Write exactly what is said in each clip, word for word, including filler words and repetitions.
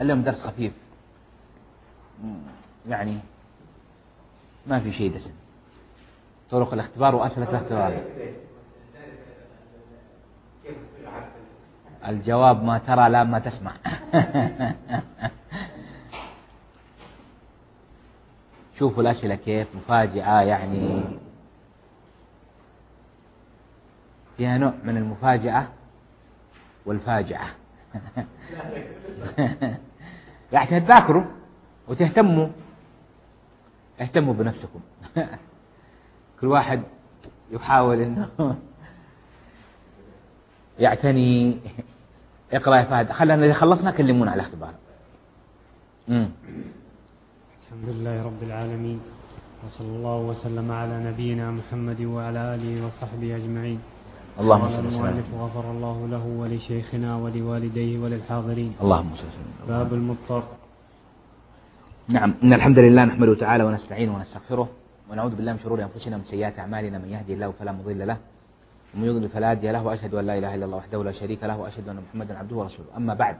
اليوم درس خفيف يعني ما في شيء دسم. طرق الاختبار وأسئلة الاختبار. الجواب ما ترى لا ما تسمع. شوفوا الأسئلة كيف مفاجئة، يعني فيها نوع من المفاجأة والفاجعة. يعني تذاكروا وتهتموا، اهتموا بنفسكم. كل واحد يحاول انه يعتني. اقرأ يا فهد، خلينا إذا خلصنا كلمونا على الاختبار. امم الحمد لله رب العالمين، وصلى الله وسلم على نبينا محمد وعلى آله وصحبه أجمعين. اللهم صل وسلم. غفر الله له ولشيخنا ولوالديه وللحاضرين. اللهم صل وسلم. باب المضطر. نعم، إن الحمد لله نحمده تعالى ونستعينه ونستغفره ونعوذ بالله من شرور أنفسنا ومن سيئات أعمالنا، من يهدي الله فلا مضل له ومن يضلل فلا هادي له، وأشهد أن لا إله إلا الله وحده لا شريك له، وأشهد أن محمدا عبده ورسوله. أما بعد،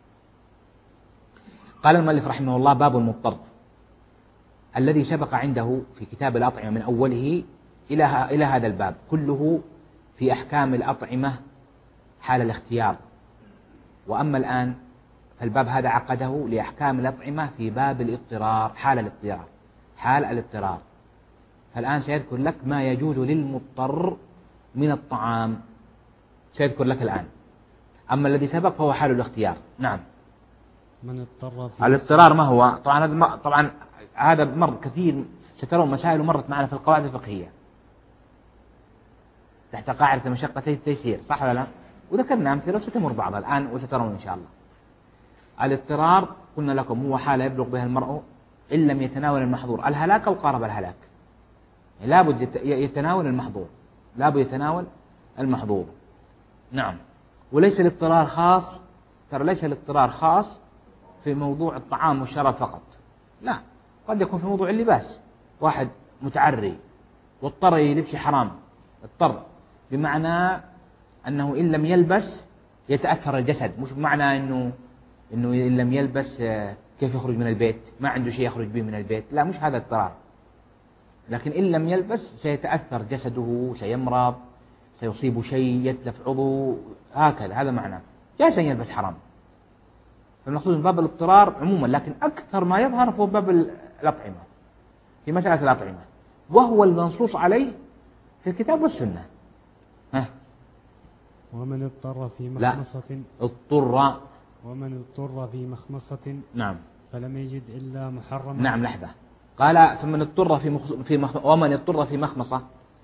قال المؤلف رحمه الله: باب المضطر، الذي سبق عنده في كتاب الأطعمة من أوله إلى إلى هذا الباب كله في أحكام الأطعمة حال الاختيار. وأما الآن فالباب هذا عقده لأحكام الأطعمة في باب الاضطرار، حال الاضطرار حال الاضطرار. فالآن سيذكر لك ما يجوز للمضطر من الطعام، سيذكر لك الآن. أما الذي سبق فهو حال الاختيار. نعم. من اضطر في الاضطرار ما هو؟ طبعا هذا طبعا هذا مر كثير، سترون مسائل مرت معنا في القواعد الفقهية تحت قاعدة مشقة التيسير، صح ولا لا؟ وذكرنا أمثلة وستمر بعضها الآن وسترون إن شاء الله. الاضطرار قلنا لكم هو حالة يبلغ بها المرء إن لم يتناول المحظور، الهلاك أو قارب الهلاك. لابد يتناول المحظور، لابد يتناول المحظور. نعم. وليس الاضطرار خاص، ترى ليس الاضطرار خاص في موضوع الطعام والشراب فقط، لا، قد يكون في موضوع اللباس. واحد متعري واضطر يلبس حرام، اضطر بمعنى أنه إن لم يلبس يتأثر الجسد، مش بمعنى أنه إنه إن لم يلبس كيف يخرج من البيت، ما عنده شيء يخرج به من البيت، لا، مش هذا اضطرار. لكن إن لم يلبس سيتأثر جسده، سيمرض، سيصيب شيء، يتلف عضو، هكذا، هذا معناه. جائز أن يلبس حرام. فالمقصود باب الاضطرار عموما، لكن أكثر ما يظهر هو باب الأطعمة، في مسألة الأطعمة، وهو المنصوص عليه في الكتاب والسنة. ها. ومن اضطر في مخمصة، اضطر ومن اضطر في مخمصة، نعم، فلم يجد إلا محرما. نعم، لحظة. قال فمن اضطر في مخ... في مخ... ومن اضطر في مخمصة.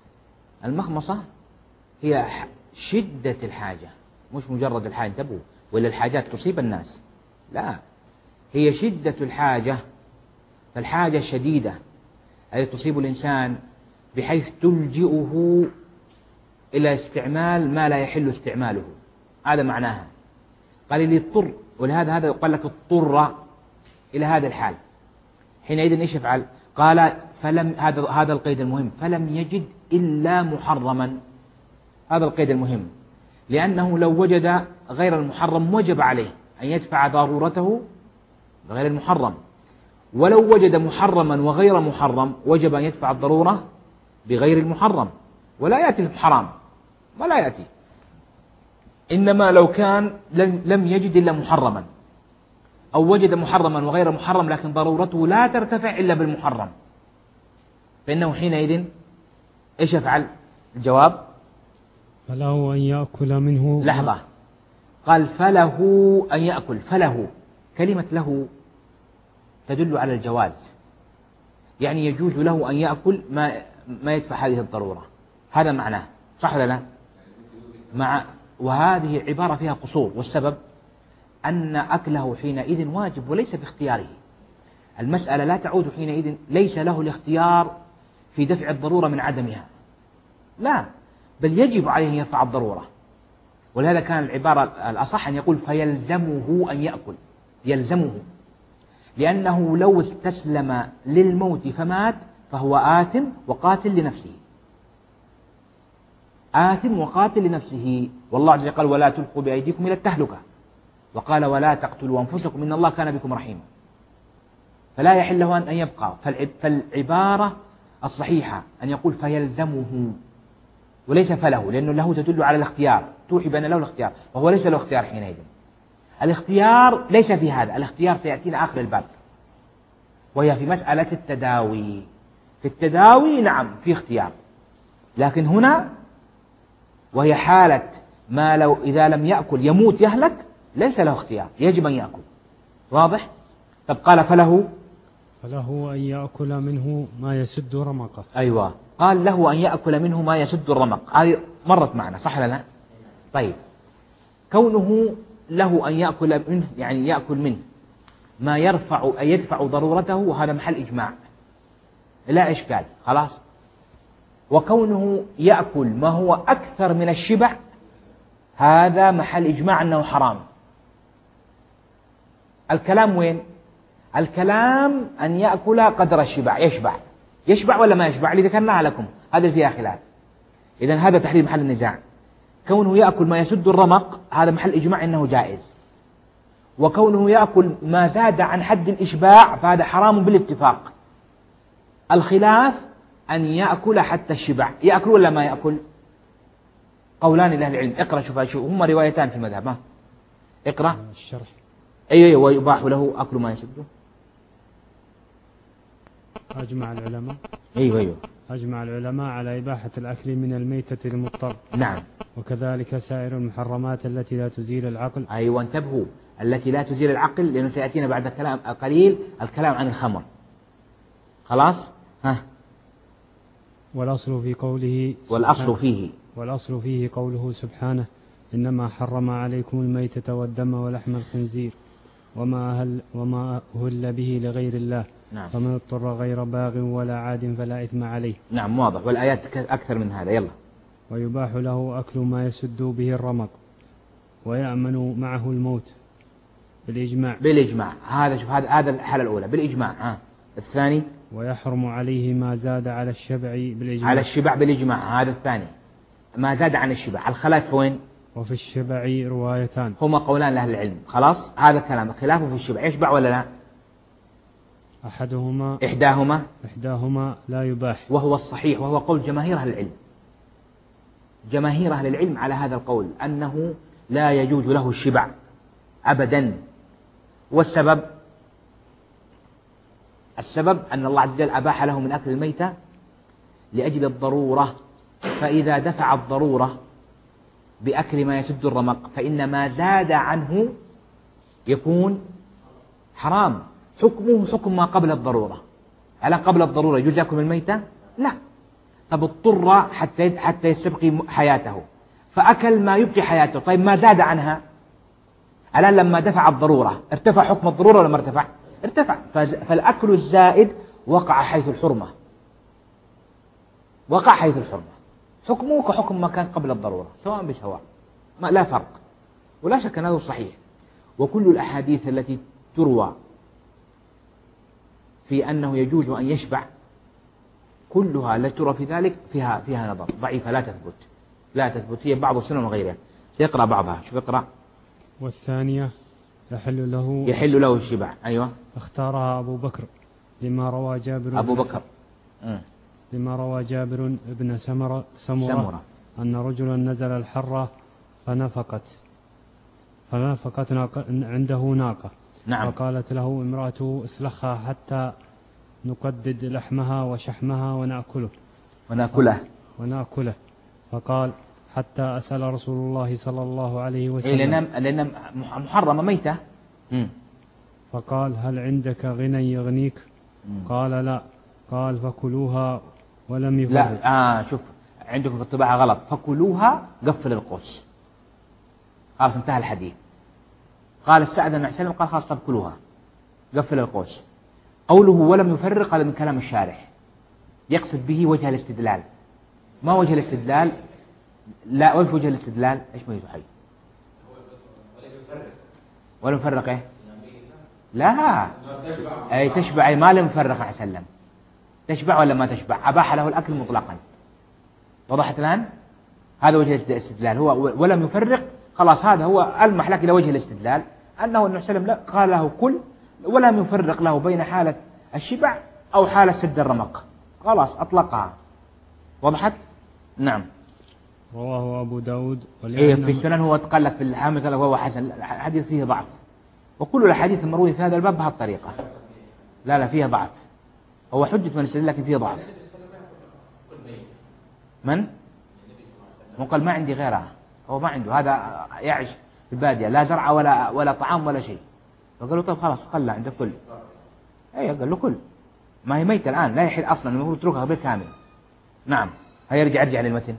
المخمصة هي شدة الحاجة، مش مجرد الحاجة، انتبهوا، ولا الحاجات تصيب الناس، لا، هي شدة الحاجة. فالحاجة الشديدة التي تصيب الإنسان بحيث تلجئه إلى استعمال ما لا يحل استعماله، هذا معناها. قال لي اضطر، ولهذا هذا يقال لك اضطر إلى هذا الحال، حينئذ ايش يفعل؟ قال فلم، هذا هذا القيد المهم، فلم يجد إلا محرما. هذا القيد المهم، لأنه لو وجد غير المحرم وجب عليه أن يدفع ضرورته بغير المحرم، ولو وجد محرما وغير محرم وجب أن يدفع الضرورة بغير المحرم، ولا يأتي الحرام ولا يأتي. إنما لو كان لم يجد إلا محرما، أو وجد محرما وغير محرم لكن ضرورته لا ترتفع إلا بالمحرم، فإنه حينئذ إيش يفعل؟ الجواب: فله أن يأكل منه. لحظة، قال فله أن يأكل. فله، كلمة له تدل على الجواز، يعني يجوز له أن يأكل ما ما يدفع هذه الضرورة، هذا معناه، صح ولا لا؟ مع وهذه عبارة فيها قصور، والسبب أن أكله حينئذ واجب وليس باختياره. المسألة لا تعود حينئذ، ليس له الاختيار في دفع الضرورة من عدمها، لا، بل يجب عليه أن يرفع الضرورة. ولهذا كان العبارة الأصح أن يقول فيلزمه أن يأكل، يلزمه، لأنه لو استسلم للموت فمات فهو آثم وقاتل لنفسه، آثم وقاتل لنفسه. والله عز وجل قال ولا تلقوا بأيديكم إلى التهلكة. وقال ولا تقتلوا أنفسكم إن الله كان بكم رحيما، فلا يحل له أن يبقى. فالعبارة الصحيحة أن يقول فيلزمه وليس فله، لأنه له تدل على الاختيار، توحي بأن له الاختيار وهو ليس له اختيار حينئذ. الاختيار ليس في هذا، الاختيار سيأتينا آخر الباب، وهي في مسألة التداوي. في التداوي نعم في اختيار، لكن هنا وهي حالة ما لو إذا لم يأكل يموت يهلك، ليس له اختيار، يجب أن يأكل. واضح؟ طب قال فله فله أن يأكل منه ما يسد رمقه. أيوة، قال له أن يأكل منه ما يسد الرمق، هذه مرت معنا صح لنا؟ طيب، كونه له أن يأكل منه يعني يأكل منه ما يرفع أن يدفع ضرورته، وهذا محل إجماع لا إشكال خلاص. وكونه يأكل ما هو أكثر من الشبع، هذا محل إجماع أنه حرام. الكلام وين؟ الكلام أن يأكل قدر الشبع، يشبع يشبع ولا ما يشبع، اللي ذكرناها لكم هذا فيها خلاف. إذن هذا تحريم محل النزاع. كونه يأكل ما يسد الرمق هذا محل إجماع أنه جائز، وكونه يأكل ما زاد عن حد الإشباع فهذا حرام بالاتفاق. الخلاف أن يأكل حتى الشبع، يأكل ولا ما يأكل؟ قولان لأهل العلم. اقرأ شوف شو هما روايتان في المذهب، ما اقرأ الشرح. أي أي ويباح له أكل ما يسده. أجمع العلماء أيوه أيوه أجمع العلماء على إباحة الأكل من الميتة للمضطر. نعم. وكذلك سائر المحرمات التي لا تزيل العقل. أيوه انتبهوا، التي لا تزيل العقل، لأنه سيأتينا بعد كلام قليل الكلام عن الخمر. خلاص ها. والأصل في قوله والأصل فيه والأصل فيه قوله سبحانه إنما حرم عليكم الميتة والدم ولحم الخنزير وما أهل, وما أهل به لغير الله. نعم. فمن اضطر غير باغ ولا عاد فلا إثم عليه. نعم واضح، والآيات أكثر من هذا. يلا. ويباح له أكل ما يسد به الرمق ويأمن معه الموت بالإجماع. بالإجماع هذا شوف، هذا هذا الحالة الأولى بالإجماع. ها الثاني ويحرم عليه ما زاد على الشبع بالإجماع. على الشبع بالإجماع هذا الثاني، ما زاد عن الشبع. الخلاف وين؟ وفي الشبع روايتان، هما قولان لأهل العلم. خلاص هذا الكلام خلافه في الشبع، يشبع ولا لا؟ أحدهما إحداهما إحداهما لا يباح، وهو الصحيح، وهو قول جماهير أهل العلم. جماهير أهل العلم على هذا القول أنه لا يجوز له الشبع أبدا. والسبب السبب أن الله عز وجل أباح له من أكل الميتة لأجل الضرورة، فإذا دفع الضرورة بأكل ما يسد الرمق فإن ما زاد عنه يكون حرام، حكمه حكم ما قبل الضرورة. ألا قبل الضرورة يجوز يأكل من الميتة؟ لا. طب اضطر حتى حتى يستبقي حياته فأكل ما يبقي حياته، طيب ما زاد عنها الآن لما دفع الضرورة ارتفع حكم الضرورة ولا ما ارتفع؟ ارتفع. فالأكل الزائد وقع حيث الحرمة، وقع حيث الحرمة، حكمه كحكم ما كان قبل الضرورة سواء بسواء، ما لا فرق. ولا شك أن هذا صحيح. وكل الأحاديث التي تروى في أنه يجوز أن يشبع كلها التي ترى في ذلك فيها فيها نظر، ضعيفة لا تثبت لا تثبت هي بعض السنن وغيرها. سيقرأ بعضها. شوف اقرأ. والثانية يحل له يحل له الشبع. أيوة. اختارها أبو بكر لما روى جابر أبو بكر لما روى جابر ابن سمرة, سمرة, سمرة أن رجلا نزل الحرة فنفقت فنفقت عنده ناقة. نعم. فقالت له امرأته اسلخها حتى نقدد لحمها وشحمها ونأكله ونأكله ونأكله فقال حتى أسأل رسول الله صلى الله عليه وسلم إيه لأن محرمة ميتة. مم. فقال هل عندك غنى يغنيك؟ مم. قال لا. قال فكلوها ولم يفرق. لا آه شوف عندكم في الطباعة غلط، فكلوها قفل القوس خلاص انتهى الحديث. قال استأذن النبي صلى الله عليه وسلم قال خلاص طب كلوها قفل القوس. قوله ولم يفرق هذا من كلام الشارح، يقصد به وجه الاستدلال. ما وجه الاستدلال؟ لا وجه وجه الاستدلال ايش ما يزحي ولم يفرق ايه؟ لا اي تشبع اي ما لم يفرق عليه وسلم، تشبع ولا ما تشبع؟ أباح له الأكل مطلقا. وضحت الآن؟ هذا وجه الاستدلال، هو ولم يفرق خلاص، هذا هو ألمح لك إلى وجه الاستدلال أنه النبي صلى الله عليه وسلم قال له كل، ولم يفرق له بين حالة الشبع أو حالة سد الرمق، خلاص أطلقها. وضحت؟ نعم. رواه أبو داود. إيه في السنن هو قال لك في الحامل قال لك وهو حسن، الحديث فيه ضعف، وكل الحديث المروي في هذا الباب بهالطريقة. لا لا فيها ضعف، هو حجة من السنن لكن فيه ضعف. من؟ هو قال ما عندي غيرها، هو ما عنده، هذا يعيش في البادية لا زرع ولا ولا طعام ولا شيء، فقال له طيب خلاص خلى عنده كل. أي قال له كل، ما هي ميتة الآن لا يحل أصلا، المفروض تتركها بالكامل. نعم. هيرجع ارجع للمتن.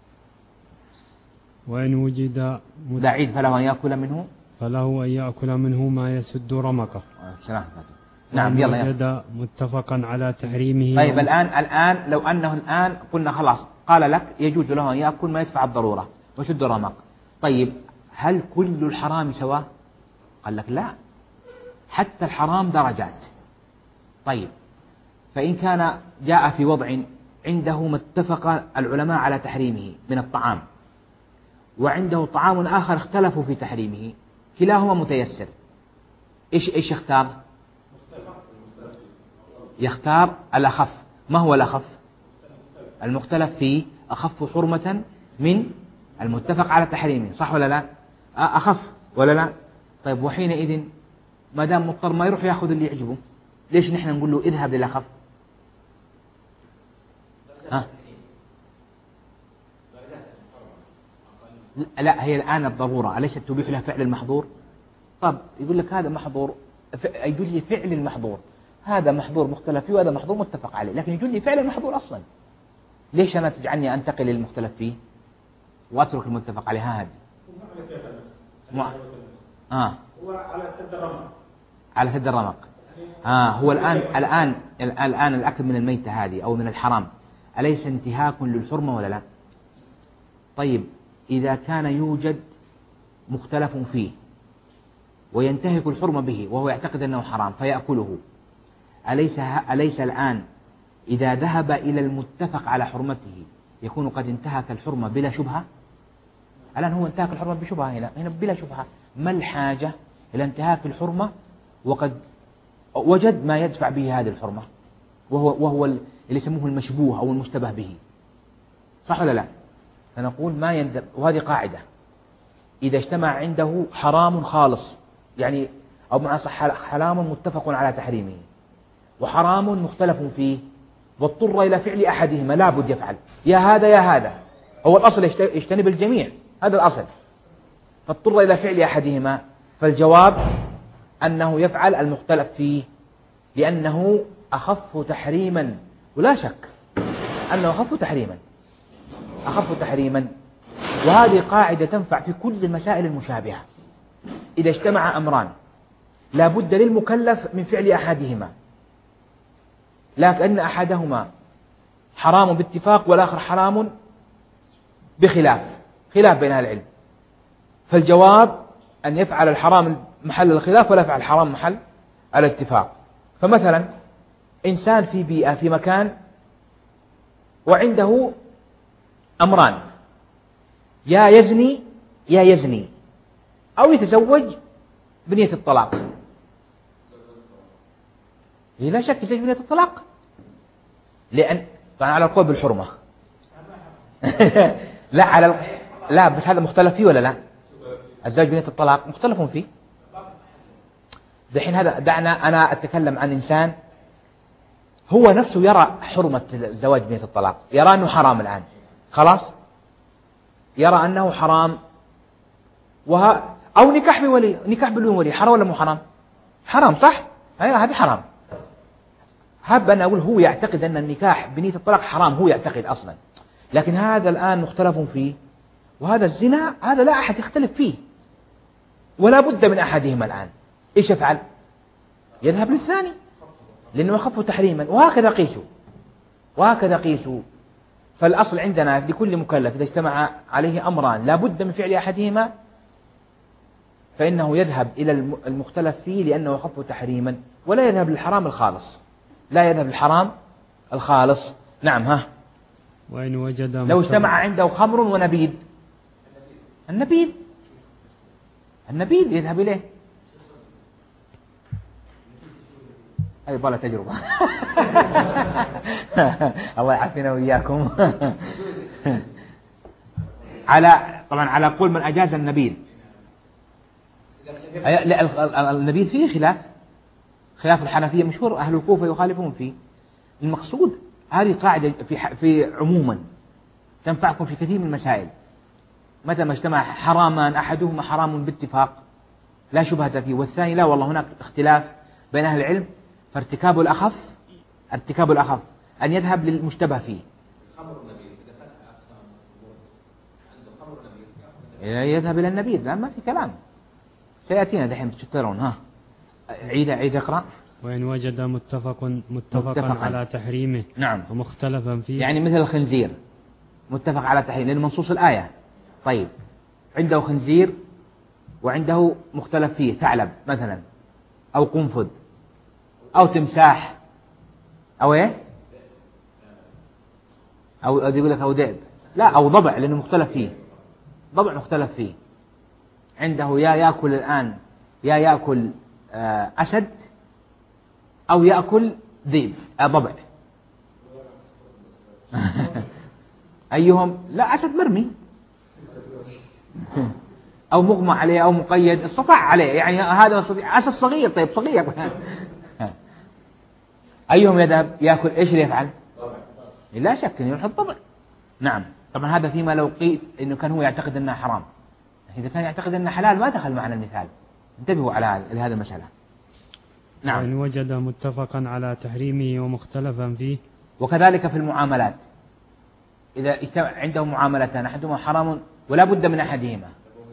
وإن وجد لا عيد فله أن يأكل منه فله أن يأكل منه ما يسد رمقه. نعم. يلا وجد متفقا على تحريمه. طيب الآن الآن لو أنه الآن قلنا خلاص قال لك يجوز له أن يأكل ما يدفع الضرورة ويسد الرمق، طيب هل كل الحرام سواء؟ قال لك لا، حتى الحرام درجات. طيب فإن كان جاء في وضع عنده ما اتفق العلماء على تحريمه من الطعام، وعنده طعام آخر اختلفوا في تحريمه، كلاهما متيسر، إيش إيش يختار؟ يختار الأخف. ما هو الأخف؟ المختلف فيه أخف حرمة من المتفق على تحريمه، صح ولا لا؟ أخف ولا لا؟ طيب وحينئذ ما دام مضطر ما يروح يأخذ اللي يعجبه، ليش نحن نقول له اذهب للأخف؟ ها؟ لا هي الآن الضرورة أليست تبيح له فعل المحظور؟ طب يقول لك هذا محظور، يجوز لي فعل المحظور، هذا محظور مختلف فيه وهذا محظور متفق عليه، لكن يجوز لي فعل المحظور أصلا، ليش أنا تجعلني أنتقل للمختلف فيه وأترك المتفق عليه؟ هذا مع... آه. هو على سد الرمق، على سد الرمق. آه هو الآن الآن الآن الأكل من الميتة هذه أو من الحرام أليس انتهاك للحرمة ولا لا؟ طيب إذا كان يوجد مختلف فيه وينتهك الحرمة به وهو يعتقد أنه حرام فيأكله، أليس أليس الآن إذا ذهب إلى المتفق على حرمته يكون قد انتهك الحرمة بلا شبهة؟ الآن هو انتهك الحرمة بشبهة، هنا هنا بلا شبهة. ما الحاجة إلى انتهاك الحرمة وقد وجد ما يدفع به هذه الحرمة، وهو وهو اللي يسموه المشبوه أو المشتبه به، صح ولا لا؟ فنقول ما يندب، وهذه قاعدة، إذا اجتمع عنده حرام خالص يعني أو مع صح حرام متفق على تحريمه وحرام مختلف فيه واضطر إلى فعل أحدهما لابد يفعل، يا هذا يا هذا، هو الأصل يجتنب الجميع، هذا الأصل، فاضطر إلى فعل أحدهما، فالجواب أنه يفعل المختلف فيه لأنه أخف تحريما، ولا شك أنه أخف تحريما أخف تحريما. وهذه قاعدة تنفع في كل المسائل المشابهة. إذا اجتمع أمران لا بد للمكلف من فعل أحدهما، لكن أحدهما حرام باتفاق والآخر حرام بخلاف خلاف بين أهل العلم، فالجواب أن يفعل الحرام محل الخلاف ولا يفعل الحرام محل الاتفاق. فمثلا إنسان في بيئة في مكان وعنده أمران، يا يزني يا يزني أو يتزوج بنية الطلاق، لا شك يتزوج بنية الطلاق، لأن طبعا على القول بالحرمة لا على ال... لا بس هذا مختلف فيه ولا لا؟ الزواج بنية الطلاق مختلف فيه. دحين هذا دعنا أنا أتكلم عن إنسان هو نفسه يرى حرمة الزواج بنية الطلاق، يرى أنه حرام الآن، خلاص يرى أنه حرام، وه... أو نكاح بولي، نكاح بدون ولي حرام ولا مو حرام؟ حرام صح؟ أيوة هذا حرام. هب أنا أقول هو يعتقد أن النكاح بنية الطلاق حرام، هو يعتقد أصلا، لكن هذا الآن مختلف فيه، وهذا الزنا هذا لا أحد يختلف فيه ولا بد من أحدهما الآن، إيش يفعل؟ يذهب للثاني لأنه يخف تحريما، وهكذا قيسوا وهكذا قيسوا. فالأصل عندنا لكل مكلف إذا اجتمع عليه أمران لا بد من فعل أحدهما فإنه يذهب إلى المختلف فيه لأنه يخف تحريما، ولا يذهب للحرام الخالص، لا يذهب للحرام الخالص. نعم. ها وإن وجد لو اجتمع عنده خمر ونبيذ، النبيذ النبيذ يذهب إليه، هذه بلا تجربة. الله يعافينا وإياكم. على طبعا على قول من أجاز النبيذ. النبيذ فيه خلاف، خلاف الحنفية مشهور، أهل الكوفة يخالفون فيه. المقصود هذه قاعدة في في عموما تنفعكم في كثير من المسائل. متى ما اجتمع حرامان أحدهما حرام باتفاق لا شبهة فيه، والثاني لا، والله هناك اختلاف بين أهل العلم، فارتكاب الأخف ارتكاب الأخف أن يذهب للمشتبه فيه. يذهب إلى النبيذ، لا ما في كلام، سيأتينا دحين تشترون. ها عيد عيد اقرأ. وإن وجد متفق متفقا متفق على تحريمه نعم ومختلفا فيه، يعني مثل الخنزير متفق على تحريمه لأن منصوص الآية. طيب عنده خنزير وعنده مختلف فيه، ثعلب مثلا أو قنفذ أو تمساح أو إيه أو يقول لك أو ذئب، لا أو ضبع لأنه مختلف فيه، ضبع مختلف فيه. عنده يا يأكل الآن يا يأكل أسد أو يأكل ذئب ضبع. أيهم؟ لا أسد مرمي أو مغمى عليه أو مقيد، استطاع عليه يعني هذا استطيع. أسد صغير، طيب صغير. أيهم يذهب يأكل؟ إيش اللي يفعل؟ لا شك أنه يروح الضبع. نعم طبعا هذا فيما لو قيل أنه كان هو يعتقد أنها حرام. إذا كان يعتقد أنها حلال ما دخل معنا المثال. انتبهوا على هذه المسألة. نعم. وإن وجد متفقا على تحريمه ومختلفا فيه. وكذلك في المعاملات، إذا عنده معاملتان أحدهما حرام ولا بد من أحدهما.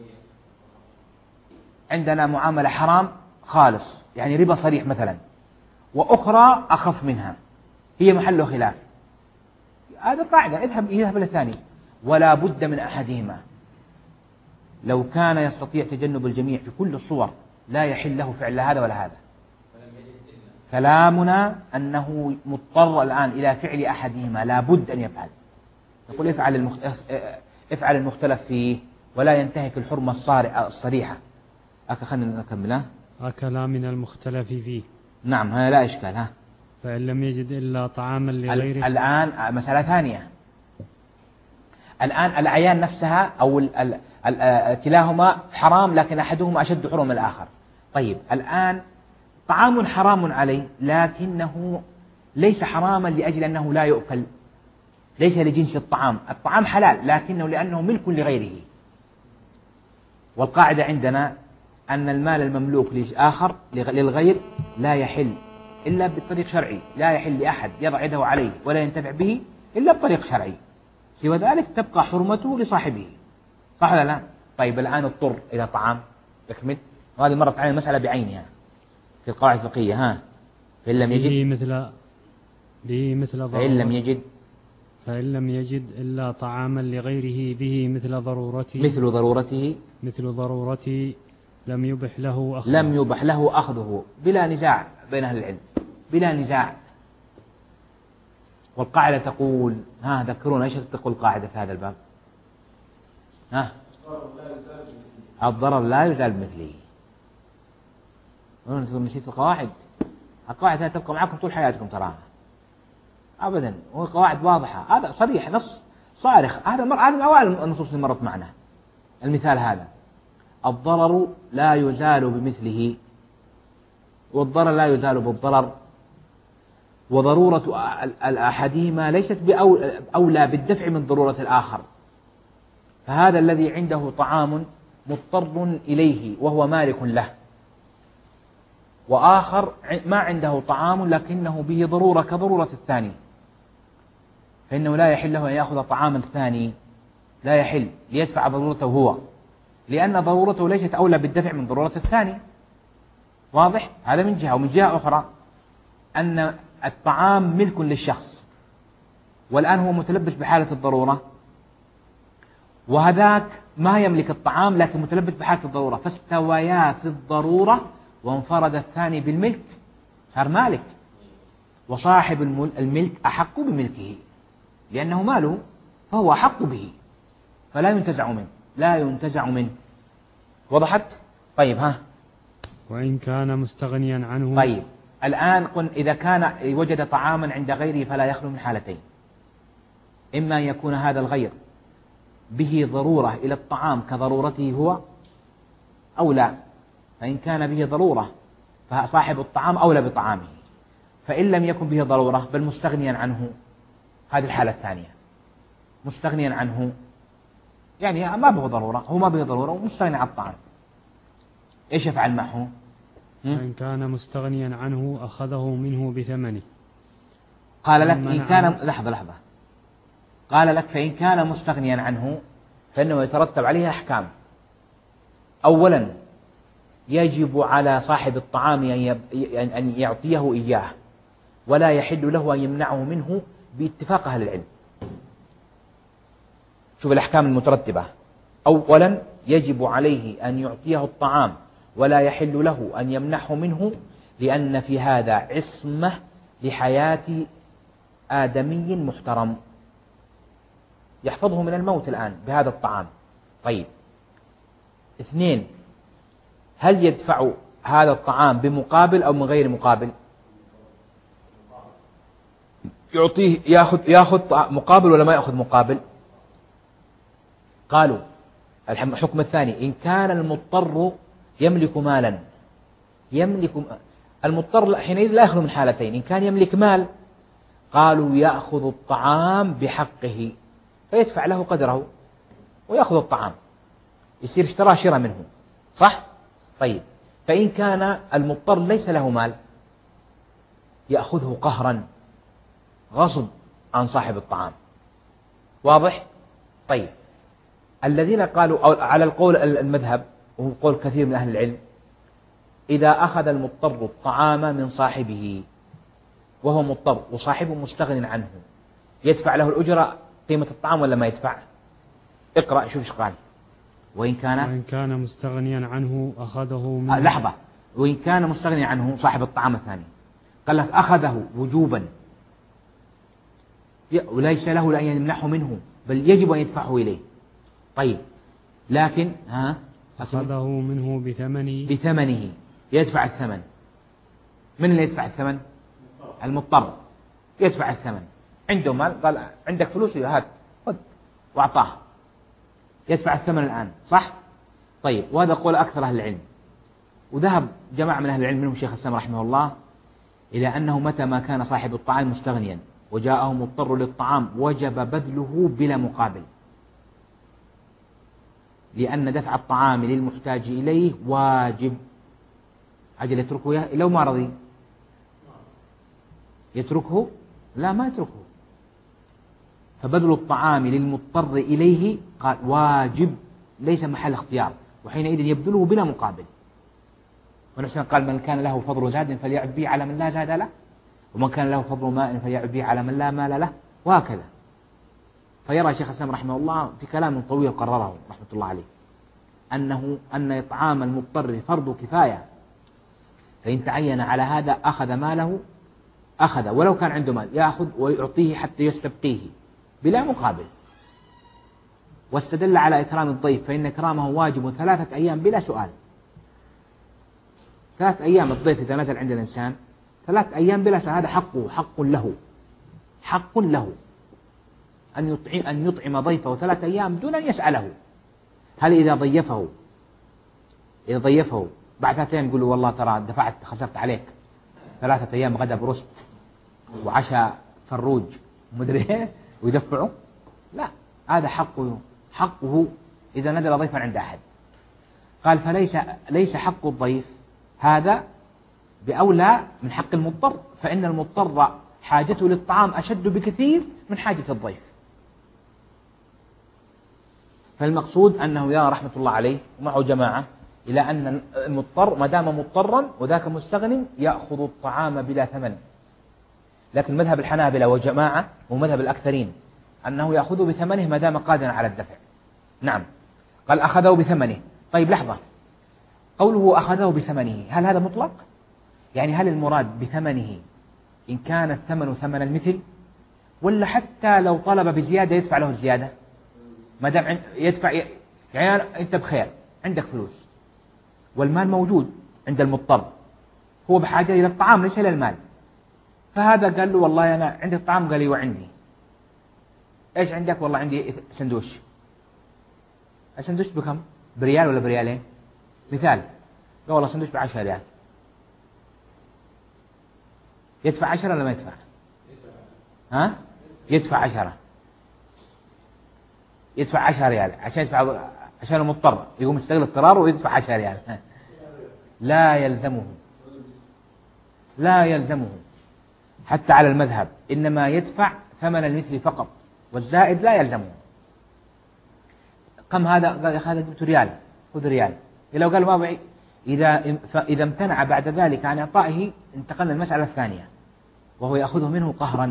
عندنا معاملة حرام خالص يعني ربا صريح مثلا، وأخرى أخف منها هي محل خلاف، هذا قاعدة اذهب يذهب إلى الثاني، ولا بد من أحدهما. لو كان يستطيع تجنب الجميع في كل الصور لا يحل له فعل هذا ولا هذا. كلامنا أنه مضطر الآن إلى فعل أحدهما، لا بد أن يفعل. يقول افعل المخ... افعل المختلف فيه ولا ينتهك الحرمة الصريحة. أكا خلينا نكمله. أكلا من المختلف فيه. نعم هذا لا إشكال. ها فإن لم يجد إلا طعاما لغيره. الآن مسألة ثانية. الآن الأعيان نفسها أو ال ال ال كلاهما حرام لكن أحدهما أشد حرمة من الآخر. طيب الآن طعام حرام عليه لكنه ليس حراما لأجل أنه لا يؤكل، ليس لجنس الطعام، الطعام حلال لكنه لأنه ملك لغيره. والقاعدة عندنا أن المال المملوك لآخر للغير لا يحل إلا بطريق شرعي، لا يحل لأحد يضع يده عليه ولا ينتفع به إلا بطريق شرعي، سوى ذلك تبقى حرمته لصاحبه. صح ولا لا؟ طيب الآن اضطر إلى طعام تكمل، وهذه مرت علينا المسألة بعينها في القواعد الفقهية. ها فإن لم يجد به مثل به مثل فإن لم يجد فإن لم يجد إلا طعاما لغيره به مثل ضرورته مثل ضرورته مثل ضرورته لم يبح له أخذه لم يبح له أخذه بلا نزاع بين أهل العلم، بلا نزاع. والقاعدة تقول، ها ذكرونا ايش تقول القاعدة في هذا الباب؟ ها الضرر لا يزال بمثله. أنتم نسيت القواعد؟ القواعد هذه تبقى معكم طول حياتكم تراها أبدا، وقواعد واضحة، هذا صريح نص صارخ. هذا مر هذا من أوائل النصوص اللي مرت معنا. المثال هذا الضرر لا يزال بمثله، والضرر لا يزال بالضرر، وضرورة الأحدهما ليست بأولى بالدفع من ضرورة الآخر. فهذا الذي عنده طعام مضطر إليه وهو مالك له، وآخر ما عنده طعام لكنه به ضرورة كضرورة الثاني، فإنه لا يحل له أن يأخذ طعام الثاني، لا يحل ليدفع ضرورته هو، لأن ضرورته ليست أولى بالدفع من ضرورة الثاني. واضح؟ هذا من جهة. ومن جهة أخرى أن الطعام ملك للشخص، والآن هو متلبس بحالة الضرورة، وهذاك ما يملك الطعام لكن متلبس بحالة الضرورة، فاستويا في الضرورة وانفرد الثاني بالملك، صار مالك، وصاحب الملك أحق بملكه لأنه ماله فهو أحق به، فلا ينتزع منه لا ينتزع منه. وضحت؟ طيب ها وإن كان مستغنيا عنه. طيب الآن قل إذا كان وجد طعاما عند غيره فلا يخلو من حالتين: إما أن يكون هذا الغير به ضرورة إلى الطعام كضرورته هو أو لا، فإن كان به ضرورة فصاحب الطعام أولى بطعامه، فإن لم يكن به ضرورة بل مستغنيا عنه، هذه الحالة الثانية، مستغنيا عنه يعني ما به ضرورة، هو ما به ضرورة ومستغني عن الطعام، إيش يفعل معه؟ فإن كان مستغنيا عنه أخذه منه بثمنه. قال لك إن كان لحظة لحظة قال لك فإن كان مستغنيا عنه فإنه يترتب عليه أحكام. أولا يجب على صاحب الطعام أن يعطيه إياه، ولا يحل له أن يمنعه منه باتفاق أهل العلم. شوف الأحكام المترتبة: أولا يجب عليه أن يعطيه الطعام ولا يحل له أن يمنعه منه، لأن في هذا عصمة لحياة آدمي محترم يحفظه من الموت الآن بهذا الطعام. طيب، اثنين، هل يدفع هذا الطعام بمقابل أو من غير مقابل؟ يعطيه ياخذ ياخذ مقابل ولا ما ياخذ مقابل؟ قالوا الحكم الثاني: إن كان المضطر يملك مالا، يملك المضطر حينئذ لا يخلو من حالتين: إن كان يملك مال قالوا يأخذ الطعام بحقه فيدفع له قدره ويأخذ الطعام، يصير اشترى شراء منه، صح؟ طيب، فإن كان المضطر ليس له مال يأخذه قهرا غصب عن صاحب الطعام. واضح؟ طيب، الذين قالوا أو على القول المذهب وهو قول كثير من أهل العلم: إذا أخذ المضطر الطعام من صاحبه وهو مضطر وصاحبه مستغن عنه، يدفع له الأجرة قيمة الطعام ولا ما يدفع؟ اقرأ شوف ايش قال: وإن كان وإن كان مستغنيا عنه أخذه من آه لحظة وإن كان مستغنيا عنه صاحب الطعام الثاني، قال لك أخذه وجوبا وليس له أن يمنحه منه بل يجب أن يدفعه إليه. طيب، لكن ها أخذه منه بثمنه بثمنه يدفع الثمن. من اللي يدفع الثمن؟ المضطر يدفع الثمن. عنده مال قال عندك فلوس هات خذ وأعطاه، يدفع الثمن الآن، صح؟ طيب، وهذا قول أكثر أهل العلم. وذهب جماعة من أهل العلم منهم شيخ الإسلام رحمه الله إلى أنه متى ما كان صاحب الطعام مستغنيا وجاءه مضطر للطعام وجب بذله بلا مقابل، لأن دفع الطعام للمحتاج إليه واجب. أجل يتركه لو ما رضي يتركه؟ لا، ما يتركه. فبذل الطعام للمضطر إليه قال واجب ليس محل اختيار، وحينئذ يبذله بلا مقابل. ونفسنا قال: من كان له فضل زاد فليعد به على من لا زاد له، ومن كان له فضل ماء فليعد به على من لا مال له، وهكذا. فيرى شيخ الإسلام رحمه الله في كلام طويل قرره رحمة الله عليه أنه أن إطعام المضطر فرض كفاية، فإن تعين على هذا أخذ ماله، أخذ ولو كان عنده مال يأخذ ويعطيه حتى يستبقيه بلا مقابل. واستدل على إكرام الضيف فإن إكرامه واجب ثلاثة أيام بلا سؤال. ثلاث أيام الضيف إذا نزل عند الإنسان ثلاث أيام بلا سؤال، هذا حقه، حق له، حق له أن يطعم أن يطعم ضيفه ثلاث أيام دون أن يسأله. هل إذا ضيفه إذا ضيفه بعد ثلاثة أيام يقول له والله ترى دفعت خسرت عليك ثلاثة أيام غدا برست وعشاء فروج ومدري إيه ويدفعه؟ لا، هذا حقه، حقه إذا نزل ضيفا عند أحد. قال: فليس ليس حق الضيف هذا بأولى من حق المضطر، فإن المضطر حاجته للطعام أشد بكثير من حاجة الضيف. فالمقصود أنه يرى رحمة الله عليه ومعه جماعة إلى أن المضطر ما دام مضطرا وذاك مستغن يأخذ الطعام بلا ثمن. لكن مذهب الحنابلة وجماعة ومذهب الأكثرين أنه يأخذه بثمنه ما دام قادرا على الدفع. نعم، قال أخذه بثمنه. طيب لحظة، قوله أخذه بثمنه هل هذا مطلق؟ يعني هل المراد بثمنه إن كان الثمن ثمن المثل، ولا حتى لو طلب بزيادة يدفع له الزيادة ما دام يدفع؟ يعني أنت بخير عندك فلوس والمال موجود عند المضطر، هو بحاجة إلى الطعام ليس إلى المال. فهذا قال له والله أنا عندي الطعام، قال لي وعندي. إيش عندك؟ والله عندي سندوش. السندوش بكم؟ بريال ولا بريالين؟ مثال، قال والله سندوش بعشرة ريال. يدفع عشرة ولا ما يدفع؟ ها؟ يدفع عشرة. يدفع عشرة ريال عشان يدفع، عشان مضطر يقوم يستغل اضطراره ويدفع عشرة ريال. لا يلزمه، لا يلزمه حتى على المذهب، إنما يدفع ثمن المثل فقط، والزائد لا يلزمه. كم هذا؟ قال يا أخي هذا جبت ريال، خذ ريال. لو قال ما بعي، إذا إذا امتنع بعد ذلك عن إعطائه انتقلنا المسألة الثانية، وهو يأخذه منه قهرا،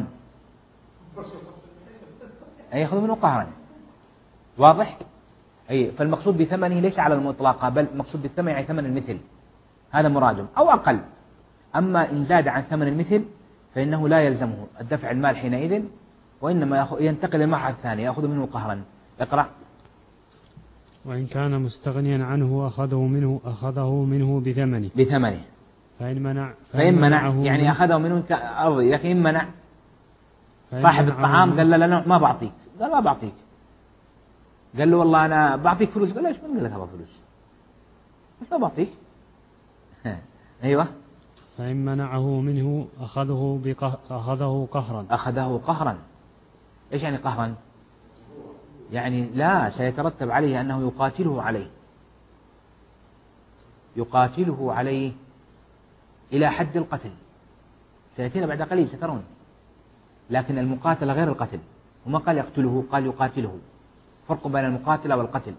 أي يأخذه منه قهرا. واضح؟ أي فالمقصود بثمنه ليس على المطلقة، بل المقصود بالثمن يعني ثمن المثل، هذا مراد أو أقل. أما إن زاد عن ثمن المثل فإنه لا يلزمه الدفع المال حينئذ، وإنما ينتقل المرحلة الثانية يأخذ منه قهرا. اقرأ. وإن كان مستغنيا عنه أخذه منه أخذه منه بثمنه بثمنه فإن منع فإن منع يعني أخذه منه أرضي، لكن إن منع صاحب الطعام قال له لا ما بعطيك، قال ما بعطيك، قال له والله أنا بعطيك فلوس، قال له إيش من قال لك أبغى فلوس، إيش ما بعطيك. أيوة. فإن منعه منه أخذه بقه... أخذه قهرا أخذه قهرا. إيش يعني قهرا؟ يعني لا، سيترتب عليه أنه يقاتله عليه، يقاتله عليه إلى حد القتل. سيأتينا بعد قليل سترون. لكن المقاتلة غير القتل، وما قال يقتله، قال يقاتله، فرق بين المقاتلة والقتل.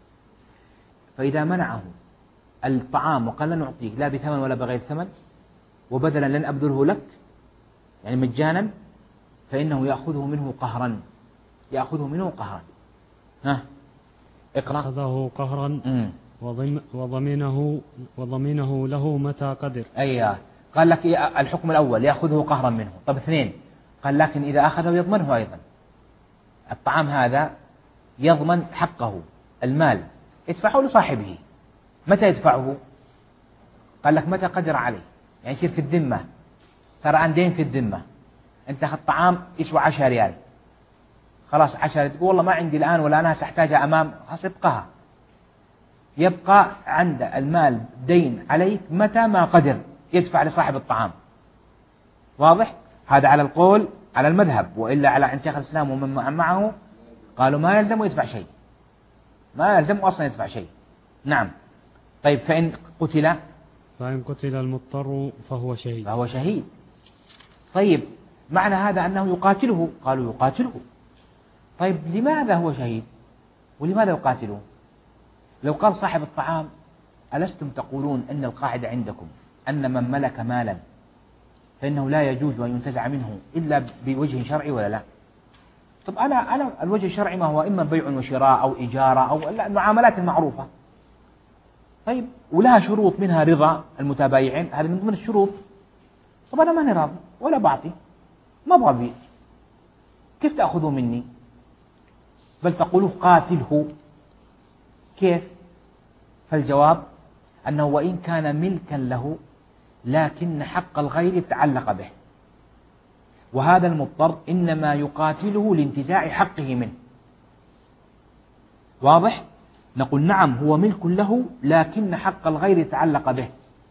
فإذا منعه الطعام وقال لن أعطيك لا بثمن ولا بغير ثمن، وبدلا لن أبذله لك يعني مجانا، فإنه يأخذه منه قهرا، يأخذه منه قهرا. ها اقرأ. أخذه قهرا وضم وضمنه وضمنه له متى قدر. أي قال لك الحكم الأول يأخذه قهرا منه. طب اثنين، قال لكن إذا أخذه يضمنه أيضا. الطعام هذا يضمن حقه، المال يدفعه لصاحبه. متى يدفعه؟ قال لك متى قدر عليه، يعني يصير في الذمة، ترى عن دين في الذمة. أنت أخذت طعام يسوى عشرة ريال، خلاص عشرة، تقول والله ما عندي الآن ولا أنا سأحتاجها أمام، خلاص ابقاها. يبقى عند المال دين عليك متى ما قدر يدفع لصاحب الطعام. واضح؟ هذا على القول على المذهب، وإلا على عند شيخ الإسلام ومن معه قالوا ما يلزم يدفع شيء، ما يلزم أصلا يدفع شيء. نعم. طيب فإن قتل فإن قتل المضطر فهو شهيد فهو شهيد. طيب معنى هذا أنه يقاتله، قالوا يقاتله. طيب لماذا هو شهيد ولماذا يقاتله؟ لو قال صاحب الطعام ألستم تقولون أن القاعدة عندكم أن من ملك مالا فإنه لا يجوز أن ينتزع منه إلا بوجه شرعي ولا لا؟ طب أنا أنا الوجه الشرعي ما هو إما بيع وشراء أو إجارة أو المعاملات المعروفة. طيب ولها شروط منها رضا المتبايعين، هذا من ضمن الشروط. طب أنا ماني راضي ولا بعطي، ما أبغى أبيع، كيف تأخذوا مني؟ بل تقولوا قاتله. كيف؟ فالجواب أنه وإن كان ملكا له لكن حق الغير تعلق به، وهذا المضطر إنما يقاتله لانتزاع حقه منه. واضح؟ نقول نعم هو ملك له لكن حق الغير تعلق به،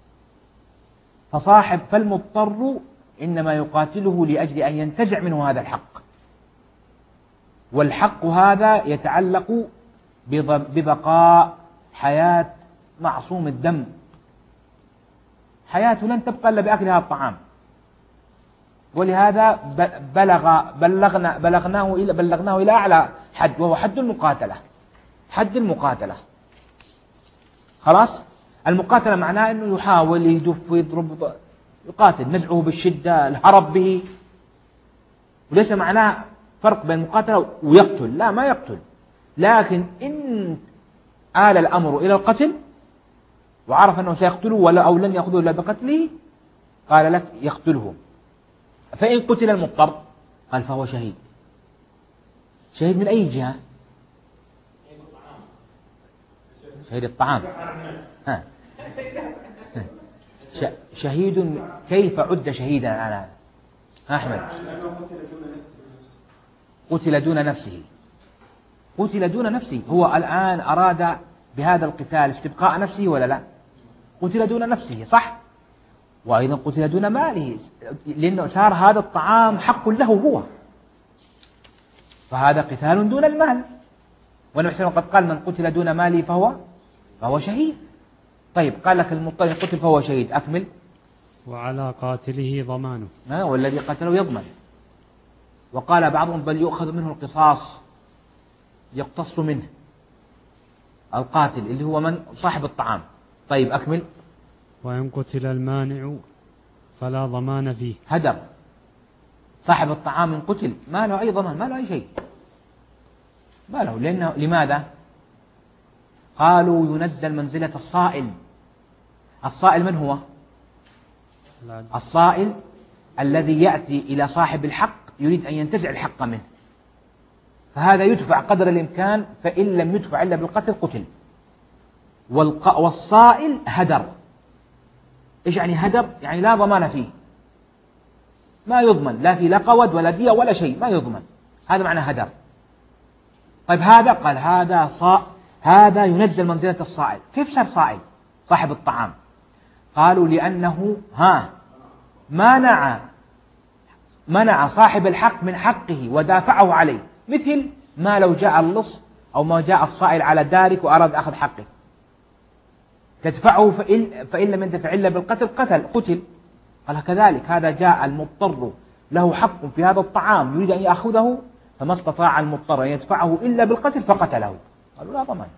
فصاحب فالمضطر إنما يقاتله لأجل أن ينتزع منه هذا الحق، والحق هذا يتعلق ببقاء حياة معصوم الدم، حياته لن تبقى إلا بأكل هذا الطعام. ولهذا بلغ بلغنا بلغناه إلى بلغناه إلى أعلى حد، وهو حد المقاتلة. حد المقاتلة خلاص. المقاتلة معناه أنه يحاول يدف ويضرب، يقاتل، نزعه بالشدة، الهرب به، وليس معناه فرق بين المقاتلة ويقتل، لا ما يقتل. لكن إن آل الأمر إلى القتل وعرف أنه سيقتله ولا أو لن يأخذه إلا بقتله، قال لك يقتله. فإن قتل المضطر قال فهو شهيد. شهيد من أي جهة؟ شهيد الطعام. ها. شهيد كيف عد شهيدا الآن أحمد؟ قتل دون نفسه، قتل دون نفسه. هو الآن أراد بهذا القتال استبقاء نفسه ولا لا؟ قتل دون نفسه صح، وأيضا قتل دون ماله، لأنه صار هذا الطعام حق له هو، فهذا قتال دون المال. والنبي صلى الله عليه وسلم قد قال من قتل دون ماله فهو فهو شهيد. طيب قال لك المضطر قتل فهو شهيد، أكمل. وعلى قاتله ضمانه، والذي قتله يضمن. وقال بعضهم بل يؤخذ منه القصاص، يقتص منه القاتل اللي هو من صاحب الطعام. طيب أكمل. وإن قتل المانع فلا ضمان فيه، هدر صاحب الطعام إن قتل ما له أي ضمان، ما له أي شيء، ما له. لأنه لماذا؟ قالوا ينزل منزلة الصائل. الصائل من هو؟ الصائل الذي يأتي إلى صاحب الحق يريد أن ينتزع الحق منه، فهذا يدفع قدر الإمكان، فإن لم يدفع إلا بالقتل قتل. والصائل هدر. إيش يعني هدر؟ يعني لا ضمان فيه، ما يضمن لا في لا قود ولا دية ولا شيء، ما يضمن، هذا معنى هدر. طيب هذا قال هذا صا هذا ينزل منزلة الصائل. كيف صار صائل صاحب الطعام؟ قالوا لأنه ها منع منع صاحب الحق من حقه ودافعه عليه، مثل ما لو جاء اللص أو ما جاء الصائل على دارك وأراد أخذ حقه، تدفعه فإن, فإن لم يندفع إلا بالقتل قتل قتل. قال كذلك هذا جاء المضطر له حق في هذا الطعام يريد أن يأخذه، فما استطاع المضطر أن يدفعه إلا بالقتل فقتله، قالوا لا ضمان.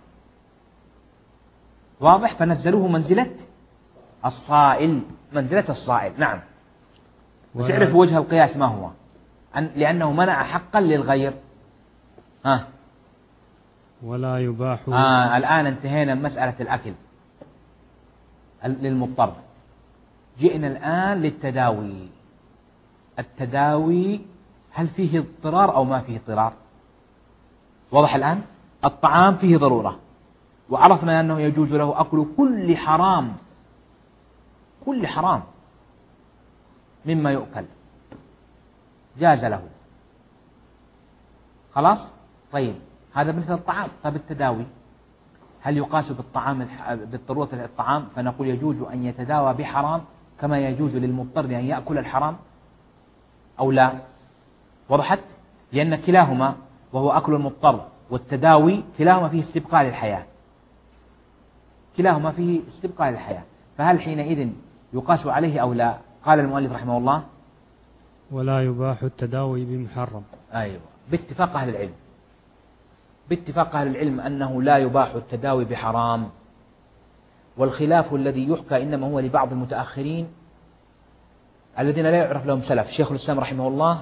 واضح؟ فنزلوه منزلة الصائل، منزلة الصائل. نعم. وتعرف وجه القياس ما هو؟ أن لأنه منع حقا للغير. ها ولا يباح. آه الآن انتهينا من مسألة الأكل للمضطر، جئنا الآن للتداوي. التداوي هل فيه اضطرار أو ما فيه اضطرار؟ واضح الآن؟ الطعام فيه ضرورة، وعرفنا أنه يجوز له أكل كل حرام، كل حرام مما يؤكل جاز له، خلاص. طيب هذا مثل الطعام. طيب التداوي هل يقاس بالطعام بالضرورة الطعام؟ فنقول يجوز أن يتداوى بحرام كما يجوز للمضطر أن يأكل الحرام أو لا؟ وضحت؟ لأن كلاهما وهو أكل المضطر والتداوي كلاهما فيه استبقاء للحياة، كلاهما فيه استبقاء للحياة، فهل حينئذ يقاس عليه أو لا؟ قال المؤلف رحمه الله ولا يباح التداوي بمحرم. أيوة، باتفاق أهل العلم، باتفاق أهل العلم أنه لا يباح التداوي بحرام. والخلاف الذي يحكى إنما هو لبعض المتأخرين الذين لا يعرف لهم سلف. شيخ الإسلام رحمه الله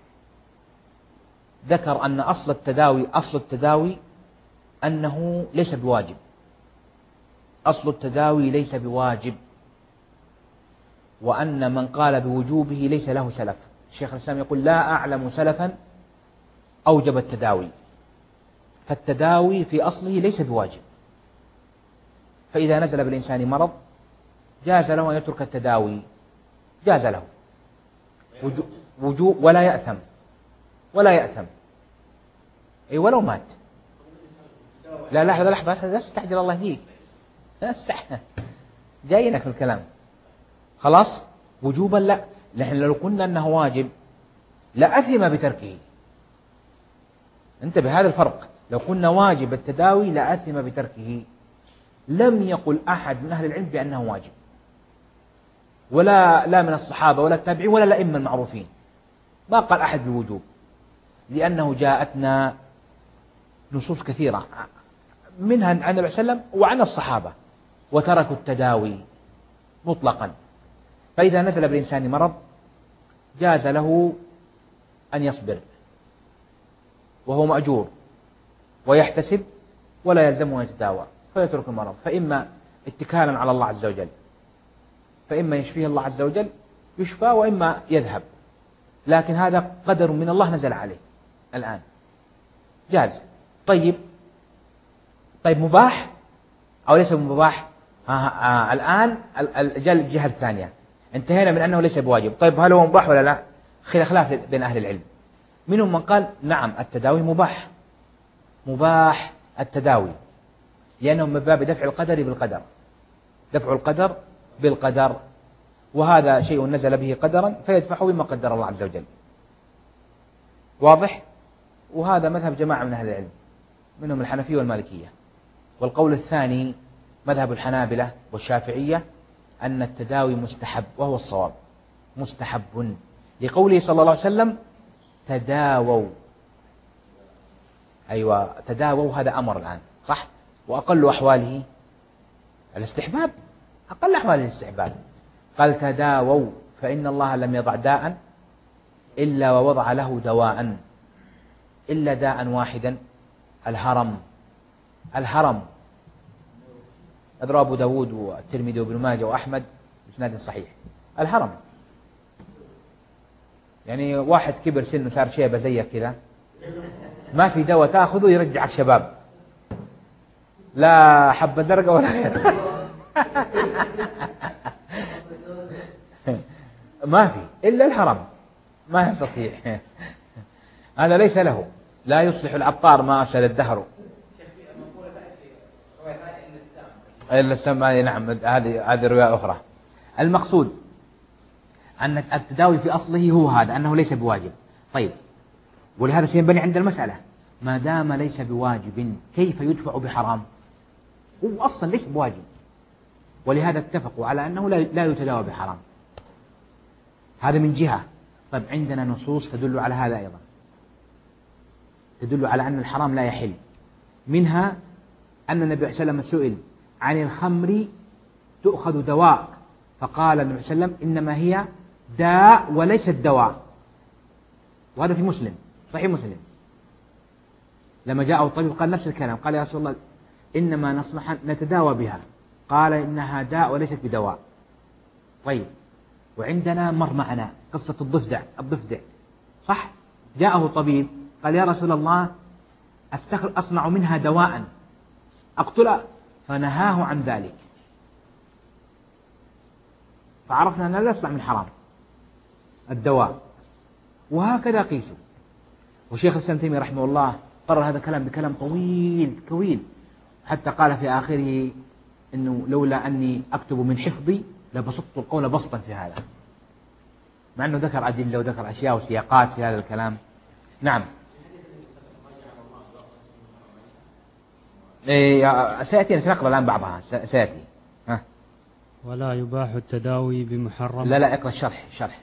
ذكر أن أصل التداوي أصل التداوي أنه ليس بواجب، أصل التداوي ليس بواجب، وأن من قال بوجوبه ليس له سلف. الشيخ الإسلام يقول لا أعلم سلفا أوجب التداوي، فالتداوي في أصله ليس بواجب، فإذا نزل بالإنسان مرض جاز له أن يترك التداوي، جاز له وجوب ولا يأثم، ولا يأثم أي ولو مات. لا لحظة لحظة لا تستعجل الله يهديك، لا تستعجل، جاينا في الكلام. خلاص وجوبا لا، نحن لو قلنا أنه واجب لأثم بتركه. انتبه هذا الفرق، لو قلنا واجب التداوي لأثم بتركه. لم يقل أحد من أهل العلم بأنه واجب، ولا لا من الصحابة ولا التابعين ولا الأئمة المعروفين، ما قال أحد بالوجوب، لأنه جاءتنا نصوص كثيرة منها عن النبي صلى الله عليه وسلم وعن الصحابة وتركوا التداوي مطلقا. فإذا نزل بالإنسان مرض جاز له أن يصبر وهو مأجور ويحتسب ولا يلزمه أن يتداوى، فيترك المرض، فإما اتكالا على الله عز وجل، فإما يشفيه الله عز وجل يشفى وإما يذهب، لكن هذا قدر من الله نزل عليه الآن، جاز. طيب طيب مباح أو ليس مباح؟ آه آه الآن جاء الجهة الثانية، انتهينا من أنه ليس بواجب. طيب هل هو مباح ولا لا؟ خلاف بين أهل العلم. منهم من قال نعم التداوي مباح، مباح التداوي، لأنه من باب دفع القدر بالقدر، دفع القدر بالقدر، وهذا شيء نزل به قدرا فيدفعه بما قدر الله عز وجل. واضح؟ وهذا مذهب جماعة من أهل العلم، منهم الحنفية والمالكية. والقول الثاني مذهب الحنابلة والشافعية أن التداوي مستحب، وهو الصواب، مستحب، لقوله صلى الله عليه وسلم تداووا. أيوة تداووا، هذا أمر الآن صح، وأقل أحواله الاستحباب، أقل أحواله الاستحباب. قال تداووا فإن الله لم يضع داء إلا ووضع له دواء، إلا داء واحدا، الهرم. الهرم أدرى أبو داود والترمذي وابن ماجه وأحمد بإسناد صحيح. الهرم يعني واحد كبر سنه صار شيبة زيك كذا، ما في دواء تأخذه يرجعك شباب، لا حبة درجة ولا غير. ما في إلا الهرم، ما يستطيع. هذا ليس له، لا يصلح العطار ما أرسل الدهر إلا السماء. نعم هذه هذه رواية أخرى. المقصود أن التداوي في أصله هو هذا، أنه ليس بواجب. طيب ولهذا سينبني عند المسألة، ما دام ليس بواجب كيف يدفع بحرام؟ هو أصلا ليس بواجب، ولهذا اتفقوا على أنه لا يتداوى بحرام. هذا من جهة. طيب عندنا نصوص تدل على هذا أيضا، تدل على أن الحرام لا يحل. منها أن النبي صلى الله عليه وسلم سئل عن الخمر تؤخذ دواء، فقال النبي صلى الله عليه وسلم إنما هي داء وليست دواء، وهذا في مسلم، صحيح مسلم. لما جاءه الطبيب قال نفس الكلام، قال يا رسول الله إنما نصنع نتداوى بها، قال إنها داء وليست بدواء. طيب وعندنا مر معنا قصة الضفدع، الضفدع صح، جاءه طبيب قال يا رسول الله أصنع منها دواء أقتلها، فنهاه عن ذلك، فعرفنا أنه لا يصنع من حرام الدواء. وهكذا قيسوا. وشيخ الإسلام تيمية رحمه الله قرر هذا الكلام بكلام طويل طويل، حتى قال في آخره إنه لولا أني أكتب من حفظي لبسطت القول بسطا في هذا، مع أنه ذكر أدلة وذكر أشياء وسياقات في هذا الكلام. نعم إيه سيأتي، نقرأ الآن بعضها سيأتي. ها. ولا يباح التداوي بمحرم. لا لا اقرأ الشرح شرح.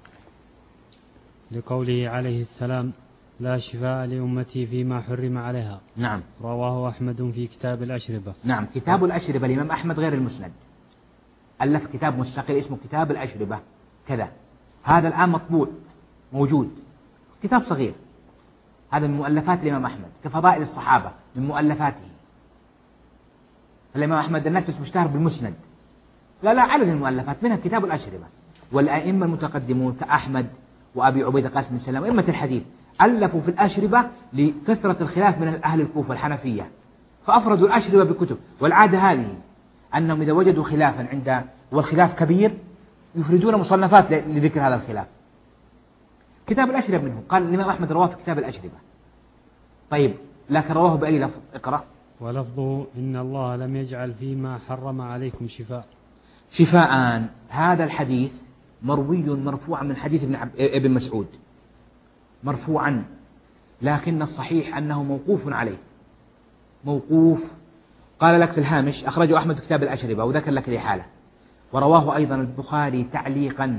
لقوله عليه السلام لا شفاء لأمتي فيما حرم عليها. نعم. رواه أحمد في كتاب الأشربة. نعم كتاب الأشربة الإمام أحمد غير المسند، ألف كتاب مستقل اسمه كتاب الأشربة كذا، هذا الآن مطبوع موجود، كتاب صغير، هذا من مؤلفات الإمام أحمد كفضائل الصحابة من مؤلفاته. الإمام أحمد الناس بس مشتهر بالمسند، لا لا عدد المؤلفات منها كتاب الأشربة. والأئمة المتقدمون كأحمد وأبي عبيدة قاسم بن سلام أئمة الحديث ألفوا في الأشربة لكثرة الخلاف من أهل الكوفة الحنفية، فأفردوا الأشربة بكتب. والعادة هذه أنهم إذا وجدوا خلافا عند والخلاف كبير يفردون مصنفات لذكر هذا الخلاف. كتاب الأشربة منه، قال الإمام أحمد رواه في كتاب الأشربة. طيب لكن رواه بأي لفظ؟ اقرأ. ولفظه إن الله لم يجعل فيما حرم عليكم شفاء. شفاء، هذا الحديث مروي مرفوعا من حديث ابن, عب... ابن مسعود مرفوعا، لكن الصحيح أنه موقوف عليه، موقوف. قال لك في الهامش أخرجه أحمد في كتاب الأشربة وذكر لك الإحالة، ورواه أيضا البخاري تعليقا،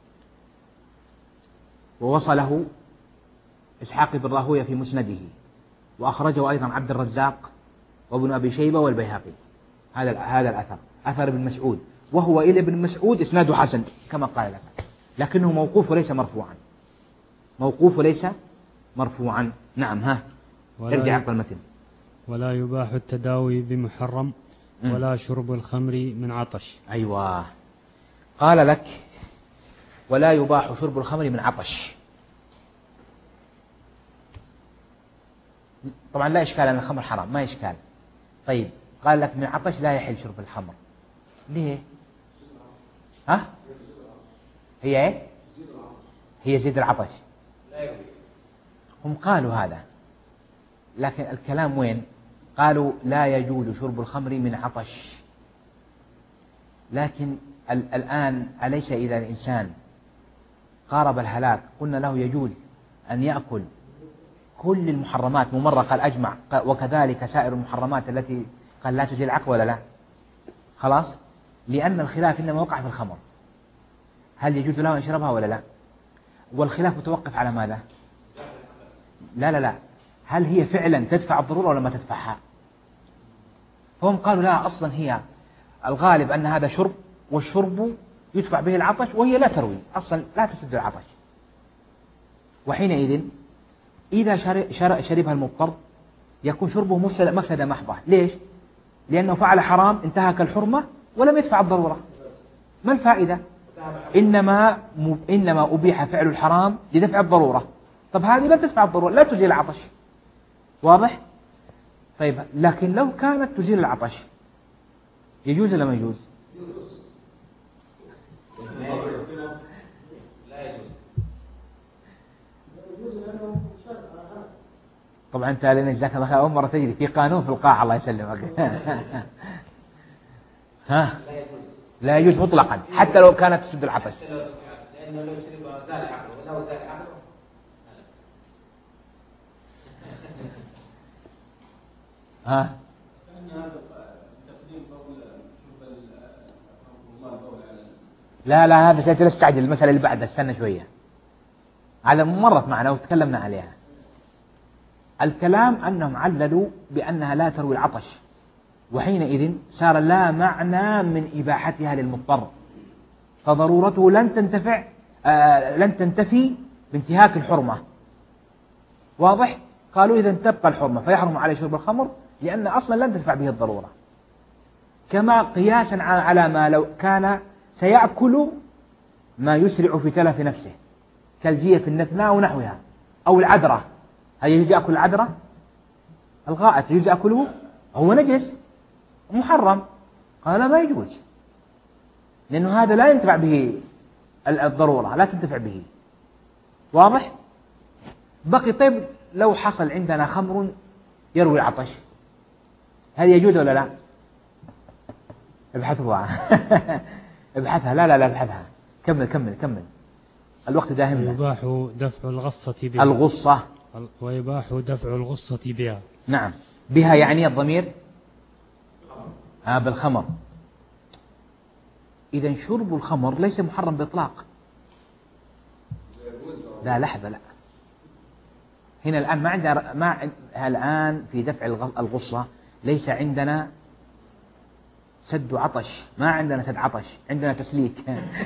ووصله إسحاق بن راهويه في مسنده، وأخرجه أيضا عبد الرزاق وابن أبي شيبة والبيهقي. هذا هذا الأثر أثر ابن مسعود، وهو إلى ابن مسعود إسناده حسن كما قال لك، لكنه موقوف وليس مرفوعا، موقوف وليس مرفوعا. نعم. ها ارجع اقرأ المتن. ولا يباح التداوي بمحرم ولا شرب الخمر من عطش. أيوة، قال لك ولا يباح شرب الخمر من عطش. طبعا لا إشكال أن الخمر حرام، ما إشكال. طيب قال لك من عطش لا يحل شرب الخمر، ليه؟ ها؟ هي ايه؟ هي زيد العطش. هم قالوا هذا، لكن الكلام وين؟ قالوا لا يجوز شرب الخمر من عطش. لكن الآن أليس إذا الإنسان قارب الهلاك قلنا له يجوز أن يأكل كل المحرمات ممرة قال أجمع، وكذلك سائر المحرمات التي قال لا تزيل العقل ولا لا؟ خلاص، لأن الخلاف إنما وقع في الخمر، هل يجوز له أن يشربها ولا لا؟ والخلاف متوقف على ماذا؟ لا لا لا هل هي فعلا تدفع الضرورة ولا ما تدفعها؟ فهم قالوا لا، أصلا هي الغالب أن هذا شرب، والشرب يدفع به العطش، وهي لا تروي أصلا، لا تسد العطش. وحينئذ إذا شربها المضطر يكون شربه مفسدة محضة. ليش؟ لأنه فعل حرام انتهك الحرمة ولم يدفع الضرورة. ما الفائدة؟ إنما إنما أبيح فعل الحرام لدفع الضرورة. طب هذه لا تدفع الضرورة، لا تزيل العطش. واضح؟ طيب لكن لو كانت تزيل العطش يجوز ولا ما يجوز؟ طبعا انت لانك جزاك الله خير اول مره تجري في قانون في القاعه الله يسلمك. ها لا يجوز مطلقا حتى لو كانت تسد العطش. لانه لو شربها زال عقله ولو زال عقله. ها لا لا هذا شيء لا تستعجل، المسألة اللي بعدها استنى شوية، هذا مرت معنا وتكلمنا عليها. الكلام أنهم عللوا بأنها لا تروي العطش، وحينئذ صار لا معنى من إباحتها للمضطر، فضرورته لن تنتفع آه لن تنتفي بانتهاك الحرمة. واضح؟ قالوا إذا تبقى الحرمة فيحرم عليه شرب الخمر لأن أصلا لن تدفع به الضرورة، كما قياسا على ما لو كان سيأكل ما يسرع في تلف نفسه كالجية في النتناء ونحوها أو العذرة. هل يجوز يأكل العذرة؟ الغائط يجوز يأكله؟ هو نجس محرم. قال لا ما يجوز، لأنه هذا لا ينتفع به الضرورة، لا تنتفع به. واضح؟ بقي طيب لو حصل عندنا خمر يروي العطش هل يجوز ولا لا؟ ابحثوها. ابحثها. لا لا لا ابحثها. كمل كمل كمل الوقت داهمنا. ويباح دفع الغصة بها. الغصة. ويباح دفع الغصة بها. نعم بها يعني الضمير آه بالخمر. إذا شرب الخمر ليس محرم بإطلاق. لا لحظة لا هنا الآن ما عندنا ما الآن في دفع الغصة ليس عندنا سد عطش، ما عندنا سد عطش، عندنا تسليك.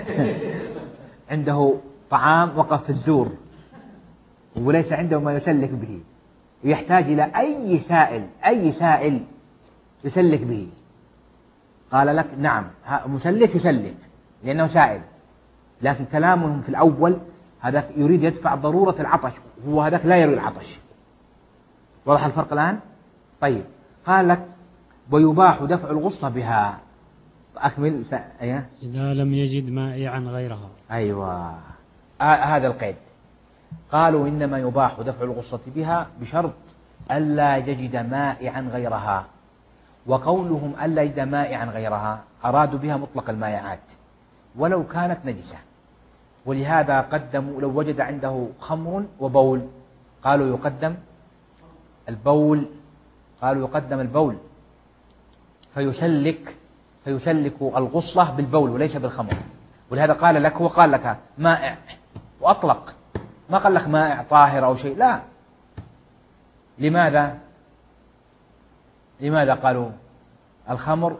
عنده طعام وقف في الزور وليس عنده ما يسلك به، يحتاج إلى أي سائل أي سائل يسلك به. قال لك نعم مسلك يسلك لأنه سائل، لكن كلامهم في الأول هذا يريد يدفع ضرورة العطش، هو هذاك لا يروي العطش. واضح الفرق الآن؟ طيب قال لك ويباح دفع الغصة بها. أكمل. أيه؟ إذا لم يجد مائعا غيرها. أيوة آه هذا القيد. قالوا إنما يباح دفع الغصة بها بشرط ألا يجد مائعا غيرها. وقولهم ألا يجد مائعا غيرها أرادوا بها مطلق المائعات ولو كانت نجسة، ولهذا قدموا لو وجد عنده خمر وبول قالوا يقدم البول قالوا يقدم البول فيسلك فيسلك الغصة بالبول وليس بالخمر. ولهذا قال لك هو قال لك مائع وأطلق، ما قال لك مائع طاهر أو شيء، لا. لماذا لماذا قالوا الخمر